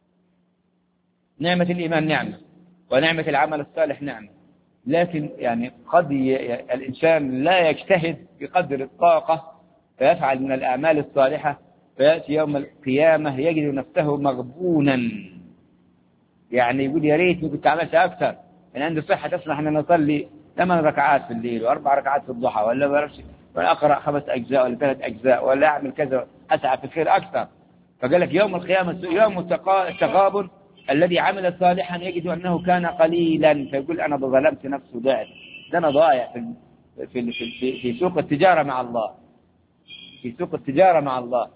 نعمة الإيمان نعمة، ونعمة العمل الصالح نعمة، لكن يعني قد الإنسان لا يجتهد بقدر الطاقة فيفعل من الأعمال الصالحة، فيأتي يوم القيامة يجد نفسه مغبونا. يعني يقول يا ريتني كنت عملت أكثر، أنا عندي صحة تسمح أن نصلي 8 ركعات في الليل و4 ركعات في الضحى، ولا أقرأ 5 أجزاء ولا 3 أجزاء، ولا أعمل كذا، أسعى في الخير أكثر. فقال لك يوم القيامة يوم التغابن، الذي عمل صالحا يجد أنه كان قليلا، فيقول أنا ظلمت نفسي ضعت، ده أنا ضايع في سوق التجارة مع الله، في سوق التجارة مع الله.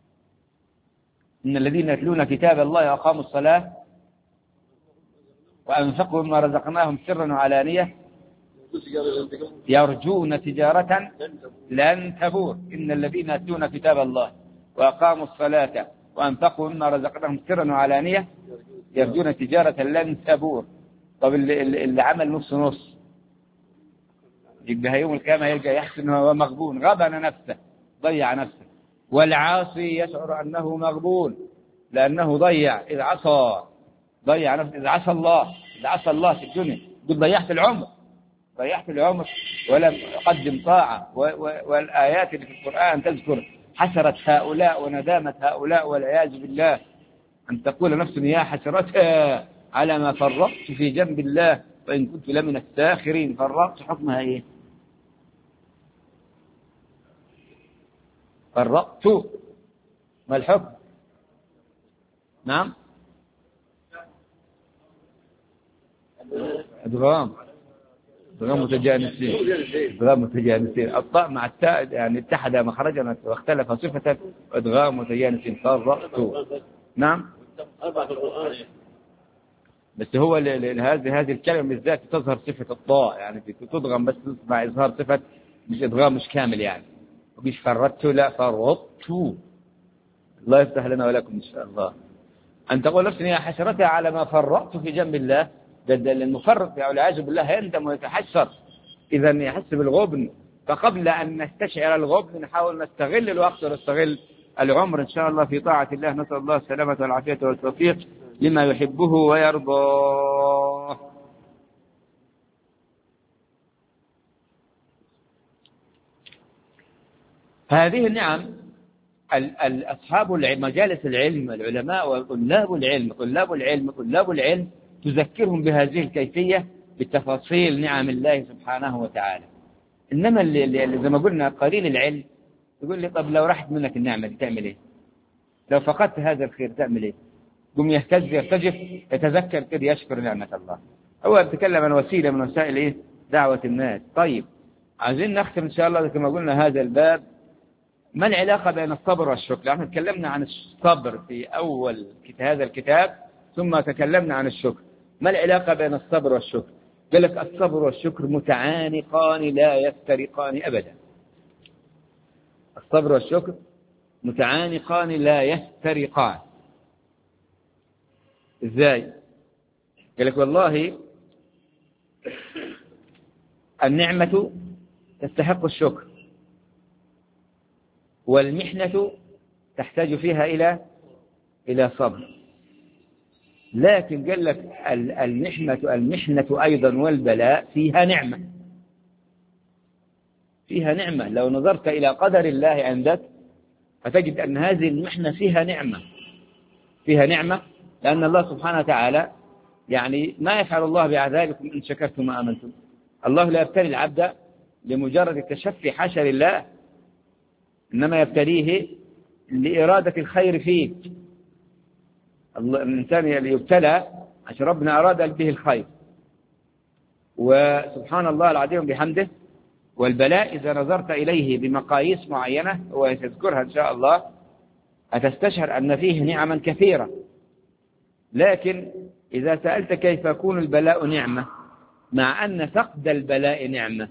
إن الذين يتلون كتاب الله وأقاموا الصلاة وأنفقوا مما رزقناهم سرا وعلانية يرجون تجارة لن تبور. إن الذين يتلون كتاب الله وأقاموا الصلاة وأنفقوا مما رزقناهم سرا وعلانية يرجون تجارة لن تبور. طب اللي عمل نص نص يبقى يوم القيامة يلقى يحس أنه هو مغبون، غبن نفسه، ضيع نفسه. والعاصي يشعر أنه مغبون لأنه ضيع، إذ عصى ضيع نفسه، إذ عصى الله في الدنيا، قد ضيعت العمر ولم أقدم طاعة. والآيات اللي في القرآن تذكر حسرة هؤلاء وندامة هؤلاء والعياذ بالله، أن تقول نفس يا حسرتها على ما فرطت في جنب الله وإن كنت لمن الساخرين. فرطت حكمها إيه؟ فرطت ما الحكم؟ نعم ادغام متجانسين الطاء مع التاء يعني اتحد مخرجا واختلف صفة. ادغام متجانسين فرقت. نعم بس هو هذه الكلمة بالذات تظهر صفة الطاء يعني تدغم بس مع إظهار صفة، مش إدغام مش كامل يعني. مش فرطت لا فرطت. الله يفتح لنا ولكم إن شاء الله. أن تقول نفسي يا حسرتها على ما فرطت في جنب الله. المفرط والعياذ بالله يندم ويتحسر إذا يحس بالغبن. فقبل أن نستشعر الغبن نحاول نستغل الوقت ونستغل العمر إن شاء الله في طاعة الله. نسأل الله السلامة والعافية والتوفيق لما يحبه ويرضاه. هذه النعم أصحاب مجالس العلم العلماء وطلاب العلم تذكرهم بهذه الكيفية بتفاصيل نعم الله سبحانه وتعالى. إنما اللي زي ما قلنا قليل العلم يقول لي طب لو راحت منك النعمة دي تعمل إيه؟ لو فقدت هذا الخير تعمل إيه؟ قم يرتجف يتذكر كده يشكر نعمة الله. هو بيتكلم عن وسيلة من وسائل إيه؟ دعوة الناس. طيب عايزين نختم إن شاء الله كما قلنا هذا الباب. ما العلاقة بين الصبر والشكر؟ احنا تكلمنا عن الصبر في أول هذا الكتاب ثم تكلمنا عن الشكر. ما العلاقة بين الصبر والشكر؟ قال لك الصبر والشكر متعانقان لا يفترقان أبدا. الصبر والشكر متعانقان لا يفترقان. إزاي؟ قال لك والله النعمة تستحق الشكر والمحنة تحتاج فيها إلى صبر. لكن قال لك المحنة أيضا والبلاء فيها نعمة. لو نظرت إلى قدر الله عندك فتجد أن هذه المحنة فيها نعمة لأن الله سبحانه وتعالى يعني ما يفعل الله بعذابكم إن شكرتم وآمنتم. الله لا يبتلي العبد لمجرد التشفي حاشا لله، إنما يبتليه لإرادة الخير فيه. الإنسان يبتلى عشان ربنا أراد به الخير. وسبحان الله العظيم بحمده. والبلاء إذا نظرت إليه بمقاييس معينة ويذكرها إن شاء الله هتستشعر أن فيه نعما كثيرة. لكن إذا سألت كيف يكون البلاء نعمة مع أن فقد البلاء نعمة،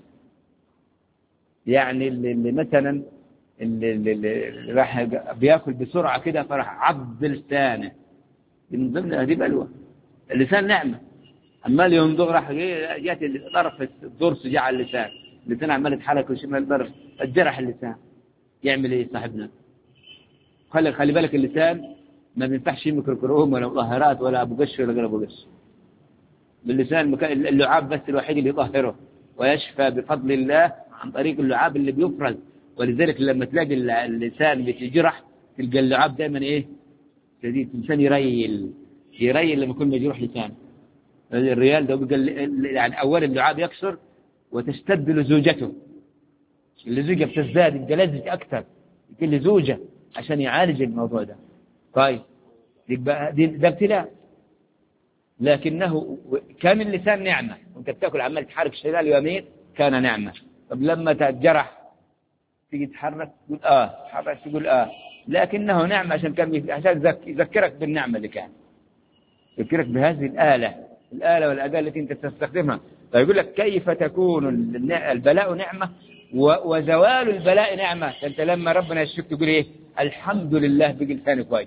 يعني اللي مثلا اللي راح بياكل بسرعة كده فراح عض لسانه من ضمن هذه بلوى. اللسان نعمة، عمال يمضغ راح جات طرف الضرس جاء على اللسان عمال يتحرك وشمال طرف الجرح اللسان. يعمل ايه صاحبنا؟ خلي بالك اللسان ما بينفعش ميكروكروم ولا مطهرات ولا ابو قش ولا غير ابو قش. باللسان اللعاب بس الوحيد اللي يطهره ويشفى بفضل الله عن طريق اللعاب اللي بيفرز. ولذلك لما تلاقي اللسان بيتجرح تلقى اللعاب دائما ايه شديد. الانسان يريل لما يكون مجروح لسان. الريال ده يعني اول اللعاب يكسر وتشتد لزوجته. اللزوجه بتزداد الجلازج اكثر يكون لزوجه عشان يعالج الموضوع ده. طيب يبقى ده ابتلاء. لكنه كان اللسان نعمه وانت بتاكل عمال تحرك شمال ويمين كان نعمه. طب لما تجرح تيجي تحرك تقول تحرك تقول لكنه نعمة عشان يذكرك بالنعمة اللي كان يذكرك بهذه الآلة والأداة التي أنت تستخدمها. فيقول لك كيف تكون البلاء نعمة وزوال البلاء نعمة. أنت لما ربنا يشفيك تقول إيه؟ الحمد لله بقي لساني كويس.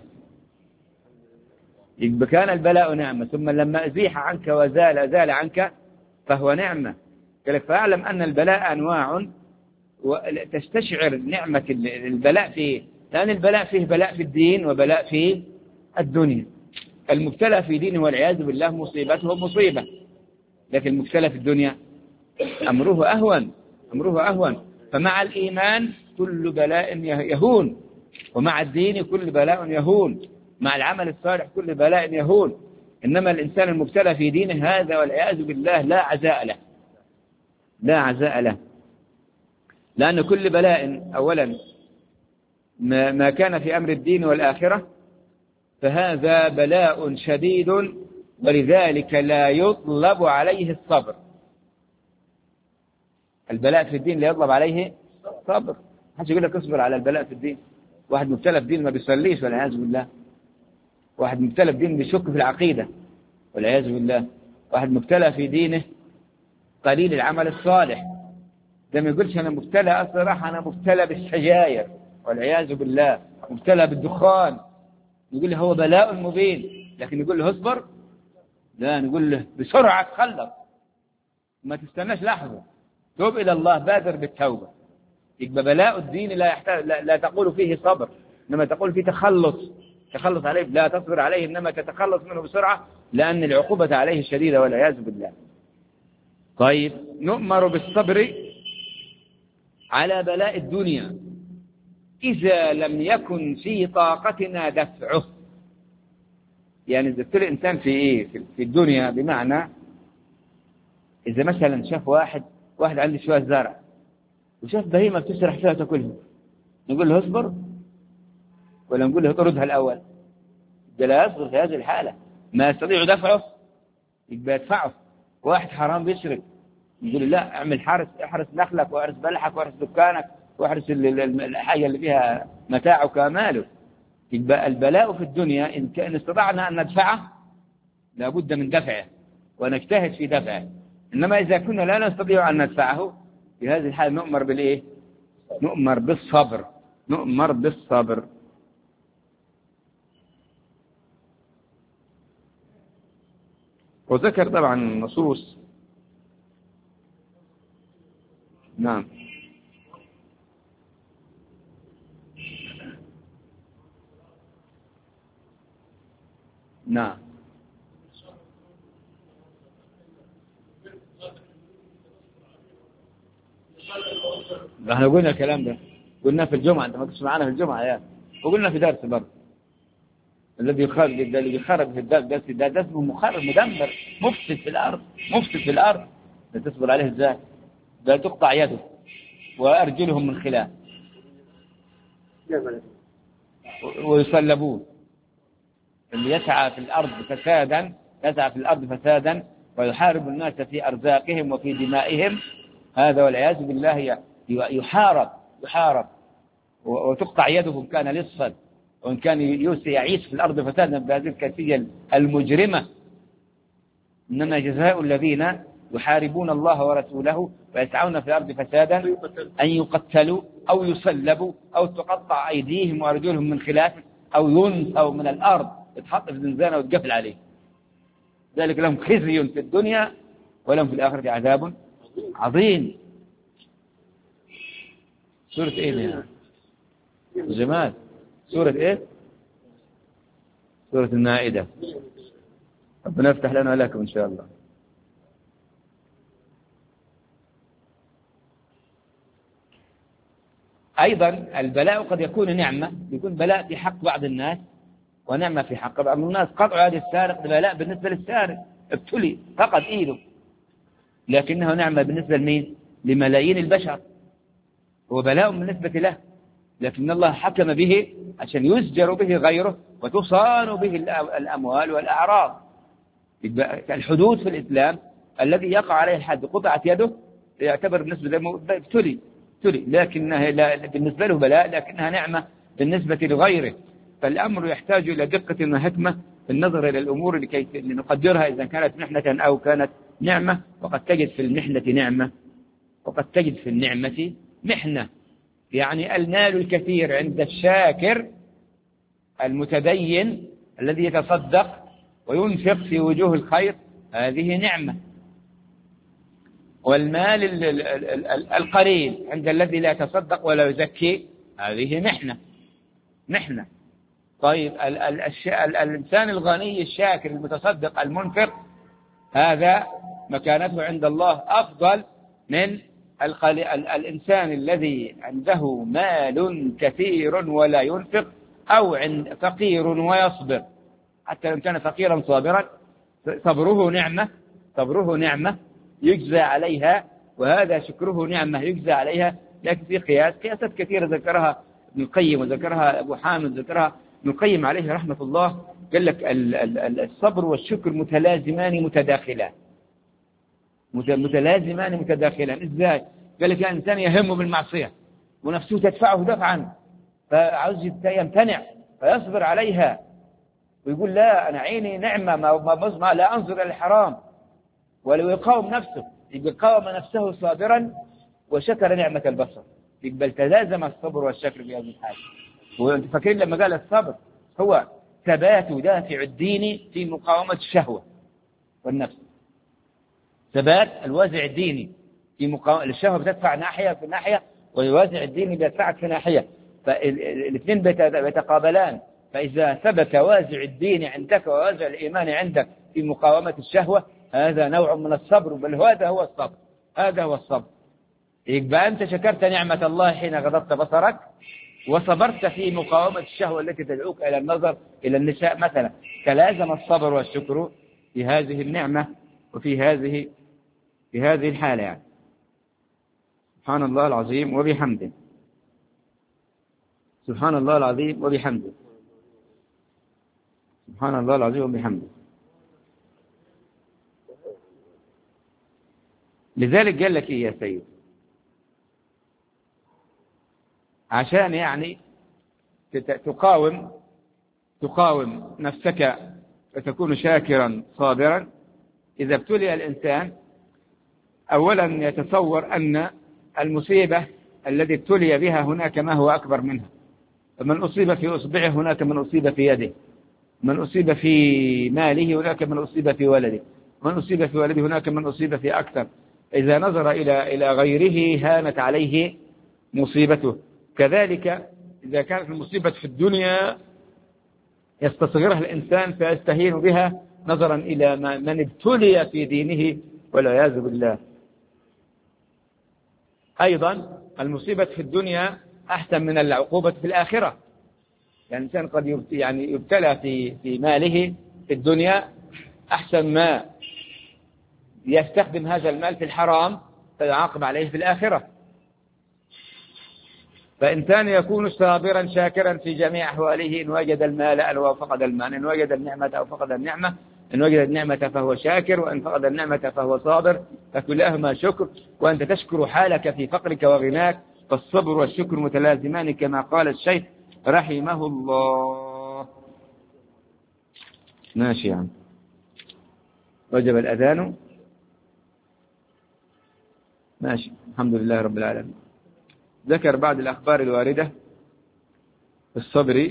يبقى كان البلاء نعمة ثم لما أزيح عنك وزال عنك فهو نعمة. قال لك فاعلم أن البلاء أنواع وتستشعر نعمة البلاء فيه. لأن البلاء فيه بلاء في الدين وبلاء في الدنيا. المبتلى في دينه والعياذ بالله مصيبته مصيبة، لكن المبتلى في الدنيا أمره أهون. فمع الإيمان كل بلاء يهون، ومع الدين كل بلاء يهون، مع العمل الصالح كل بلاء يهون. إنما الإنسان المبتلى في دينه هذا والعياذ بالله لا عزاء له. لأن كل بلاء أولا ما كان في أمر الدين والآخرة فهذا بلاء شديد، ولذلك لا يطلب عليه الصبر. البلاء في الدين لا يطلب عليه صبر. محدش يقول لك اصبر على البلاء في الدين. واحد مبتلى في دين ما بيصليش والعياذ بالله، واحد مبتلى في دين بيشك في العقيدة والعياذ بالله، واحد مبتلى في دينه قليل العمل الصالح، ده ما يقولش أنا مبتلى أصراحة، أنا مبتلى بالسجاير والعياذ بالله، مبتلى بالدخان، يقول له هو بلاء مبين، لكن يقول له اصبر؟ لا، نقول له بسرعة تخلص، ما تستناش لحظة، توب إلى الله، بادر بالتوبة. يبقى بلاء الدين لا يحتاج، لا تقول فيه صبر، إنما تقول فيه تخلص عليه، لا تصبر عليه إنما تتخلص منه بسرعة، لأن العقوبة عليه شديدة والعياذ بالله. طيب، نؤمر بالصبر على بلاء الدنيا إذا لم يكن في طاقتنا دفعه. يعني إذا ابتلى الإنسان في إيه في الدنيا، بمعنى إذا مثلا شاف واحد عنده شوية زرع وشاف بهيمة بتسرح فيها تاكلها، نقول له اصبر ولا نقول له اطردها الأول؟ ده لا يصبر في هذه الحالة، ما يستطيع دفعه يبقى يدفعه. واحد حرام بيسرق، نقول له لا، اعمل احرس نخلك واحرس بلحك واحرس دكانك واحرس الحاجة اللي فيها متاعك وماله. يبقى البلاء في الدنيا إن كان استطعنا أن ندفعه لابد من دفعه ونجتهد في دفعه، إنما إذا كنا لا نستطيع أن ندفعه في هذه الحالة نؤمر بالإيه؟ نؤمر بالصبر. وذكر طبعا النصوص. نعم. نعم، احنا قلنا الكلام ده، قلنا في الجمعة، انت ما كنتش معنا في الجمعة يا، وقلنا في درس برضه الذي يخرب في الدرس ده اسمه مخرب مدمر مفسد في الارض. تصبر عليه ازاي؟ ده تقطع يده وارجلهم من خلاف ويصلبون. اللي يسعى في الارض فسادا ويحارب الناس في ارزاقهم وفي دمائهم، هذا والعياذ بالله يحارب وتقطع يده إن كان لصا، وإن كان يعيش في الأرض فسادا بهذه الكيفية المجرمة. إنما جزاء الذين يحاربون الله ورسوله ويسعون في الأرض فسادا أن يقتلوا أو يصلبوا أو تقطع أيديهم وأرجلهم من خلاف أو ينفوا من الأرض، يتحط في زنزانة وتقفل عليه. ذلك لهم خزي في الدنيا ولهم في الآخرة عذاب عظيم. سورة ايه يا جماعة؟ سورة ايه؟ سورة المائدة. ربنا يفتح لنا ولكم ان شاء الله. ايضا البلاء قد يكون نعمة، يكون بلاء في حق بعض الناس ونعمة في حق بعض الناس. قطع يد السارق بلاء بالنسبة للسارق، ابتلي فقد ايده، لكنه نعمة بالنسبة لمين؟ لملايين البشر، هو بلاء بالنسبة له، لكن الله حكم به عشان يزجر به غيره وتصان به الأموال والأعراض. الحدود في الإسلام الذي يقع عليه الحد قطعت يده يعتبر بالنسبة له ابتلي، لكنها بالنسبة له بلاء، لكنها نعمة بالنسبة لغيره. فالأمر يحتاج إلى دقة وحكمة في النظر إلى الأمور لكي نقدرها إذا كانت محنة أو كانت نعمة. وقد تجد في المحنة نعمة وقد تجد في النعمة محنة. يعني المال الكثير عند الشاكر المتدين الذي يتصدق وينفق في وجوه الخير هذه نعمة، والمال القليل عند الذي لا يتصدق ولا يزكي هذه محنة. طيب الإنسان الغني الشاكر المتصدق المنفق هذا مكانته عند الله أفضل من الإنسان الذي عنده مال كثير ولا ينفق، أو فقير ويصبر. حتى لو كان فقيرا صابرا صبره نعمة يجزى عليها، وهذا شكره نعمة يجزى عليها. لكن في قياسات كثيرة ذكرها ابن القيم وذكرها أبو حامد وذكرها ابن القيم عليه رحمة الله قال لك الصبر والشكر متلازمان متداخلان. متلازمان متداخلان إزاي؟ قال لك الإنسان يهمه بالمعصية ونفسه تدفعه دفعا فعاوز يمتنع فيصبر عليها ويقول لا أنا عيني نعمة ما لا أنظر إلى الحرام، ولو يقاوم نفسه يبقى قاوم نفسه صابرا وشكر نعمة البصر، يبقى تلازم الصبر والشكر في هذه الحالة. وانتم فاكرين لما قال الصبر هو ثبات دافع الدين في مقاومة الشهوة والنفس، ثبات الوازع الديني في مقاومة الشهوة بتدفع ناحية في ناحية والوازع الديني بيدفعك في ناحية، فالاثنين بيتقابلان. فإذا ثبت وازع الدين عندك ووازع الإيمان عندك في مقاومة الشهوة هذا نوع من الصبر، بل هذا هو الصبر، هذا هو الصبر. يبقى أنت شكرت نعمة الله حين غضبت بصرك وصبرت في مقاومة الشهوة التي تدعوك إلى النظر إلى النساء مثلا، تلازم الصبر والشكر في هذه النعمة وفي هذه الحالة يعني. سبحان الله العظيم وبحمده، سبحان الله العظيم وبحمده، سبحان الله العظيم وبحمده. لذلك قال لك إيه يا سيد؟ عشان يعني تقاوم نفسك وتكون شاكرا صابرا. إذا ابتلي الإنسان أولا يتصور أن المصيبة التي ابتلي بها هناك ما هو أكبر منها، فمن أصيب في أصبعه هناك من أصيب في يده، من أصيب في ماله هناك من أصيب في ولده، من أصيب في ولده هناك من أصيب في أكثر. إذا نظر إلى غيره هانت عليه مصيبته. كذلك إذا كانت المصيبة في الدنيا يستصغرها الإنسان فيستهين بها نظرا إلى من ابتلي في دينه والعياذ بالله. أيضا المصيبة في الدنيا أحسن من العقوبة في الآخرة. يعني الإنسان قد يبتلى في ماله في الدنيا أحسن ما يستخدم هذا المال في الحرام فيعاقب عليه في الآخرة. فإنسان يكون صابرا شاكرا في جميع أحواله، إن وجد المال أو فقد المال، إن وجد النعمة أو فقد النعمة، إن وجد النعمة فهو شاكر، وإن فقد النعمة فهو صابر، فكلاهما شكر. وأنت تشكر حالك في فقرك وغناك، فالصبر والشكر متلازمان كما قال الشيخ رحمه الله. ماشي يعني. وجب الأذان. ماشي، الحمد لله رب العالمين. ذكر بعض الأخبار الواردة في الصبر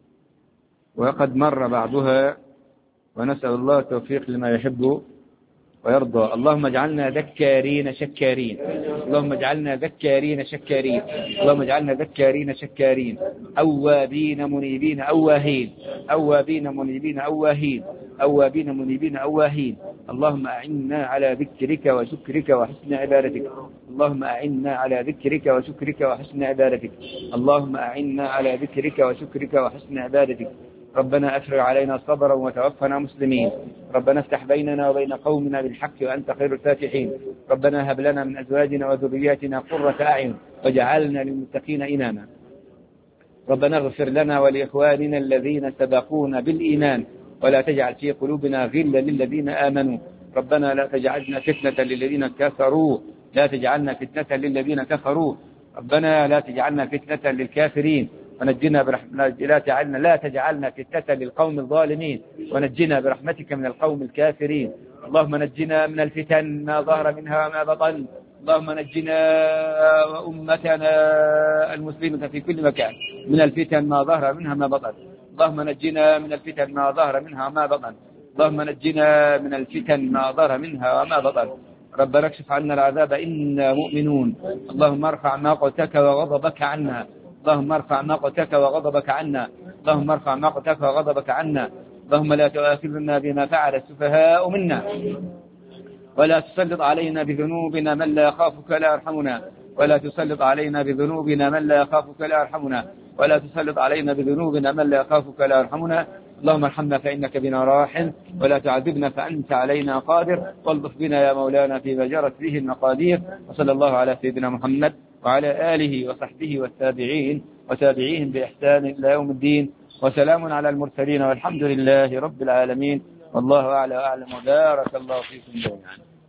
وقد مر بعضها، ونسأل الله التوفيق لما يحب ويرضى. اللهم اجعلنا ذكارين شكارين، اللهم اجعلنا ذكارين شكارين، اللهم اجعلنا ذكارين شكارين، أوابين منيبين أواهين، أوابين منيبين أواهين، أوابين منيبين أواهين. اللهم أعنا على ذكرك وشكرك وحسن عبادتك، اللهم أعنا على ذكرك وشكرك وحسن عبادتك، اللهم أعنا على ذكرك وشكرك وحسن عبادتك. ربنا أفرغ علينا صبرا وتوفنا مسلمين، ربنا افتح بيننا وبين قومنا بالحق وأنت خير الفاتحين، ربنا هب لنا من أزواجنا وذرياتنا قرة أعين واجعلنا للمتقين إماما، ربنا اغفر لنا ولإخواننا الذين سبقونا بالإيمان ولا تجعل في قلوبنا غلا للذين آمنوا، ربنا لا تجعلنا فتنة للذين كفروا، لا تجعلنا فتنة للذين كفروا، ربنا لا تجعلنا فتنة للكافرين ونجنا برحمتك، لا تجعلنا فتنة للقوم الظالمين ونجنا برحمتك من القوم الكافرين. اللهم نجنا من الفتن ما ظهر منها وما بطن، اللهم نجنا وأمتنا المسلمة في كل مكان من الفتن ما ظهر منها ما بطن، اللهم نجنا من الفتن ما ظهر منها وما بطن، اللهم نجنا من الفتن ما ظهر منها وما بطن. ربنا اكشف عنا العذاب إنا مؤمنون، اللهم ارفع مقتك وغضبك عنا، اللهم ارفع مقتك وغضبك عنا، اللهم ارفع مقتك وغضبك عنا، اللهم لا تؤاخذنا بما فعل السفهاء منا ولا تسلط علينا بذنوبنا من لا يخافك لا يرحمنا، ولا تسلط علينا بذنوبنا من لا يخافك لا يرحمنا، ولا تسلط علينا بذنوبنا من لا يخافك لا يرحمنا. اللهم ارحمنا فإنك بنا راحم، ولا تعذبنا فأنت علينا قادر، والطف بنا يا مولانا فيما جرت به المقادير. وصلى الله على سيدنا محمد وعلى آله وصحبه والتابعين وتابعيهم بإحسان إلى يوم الدين. وسلام على المرسلين والحمد لله رب العالمين. والله أعلى وأعلم، وبارك الله فيكم جميعا.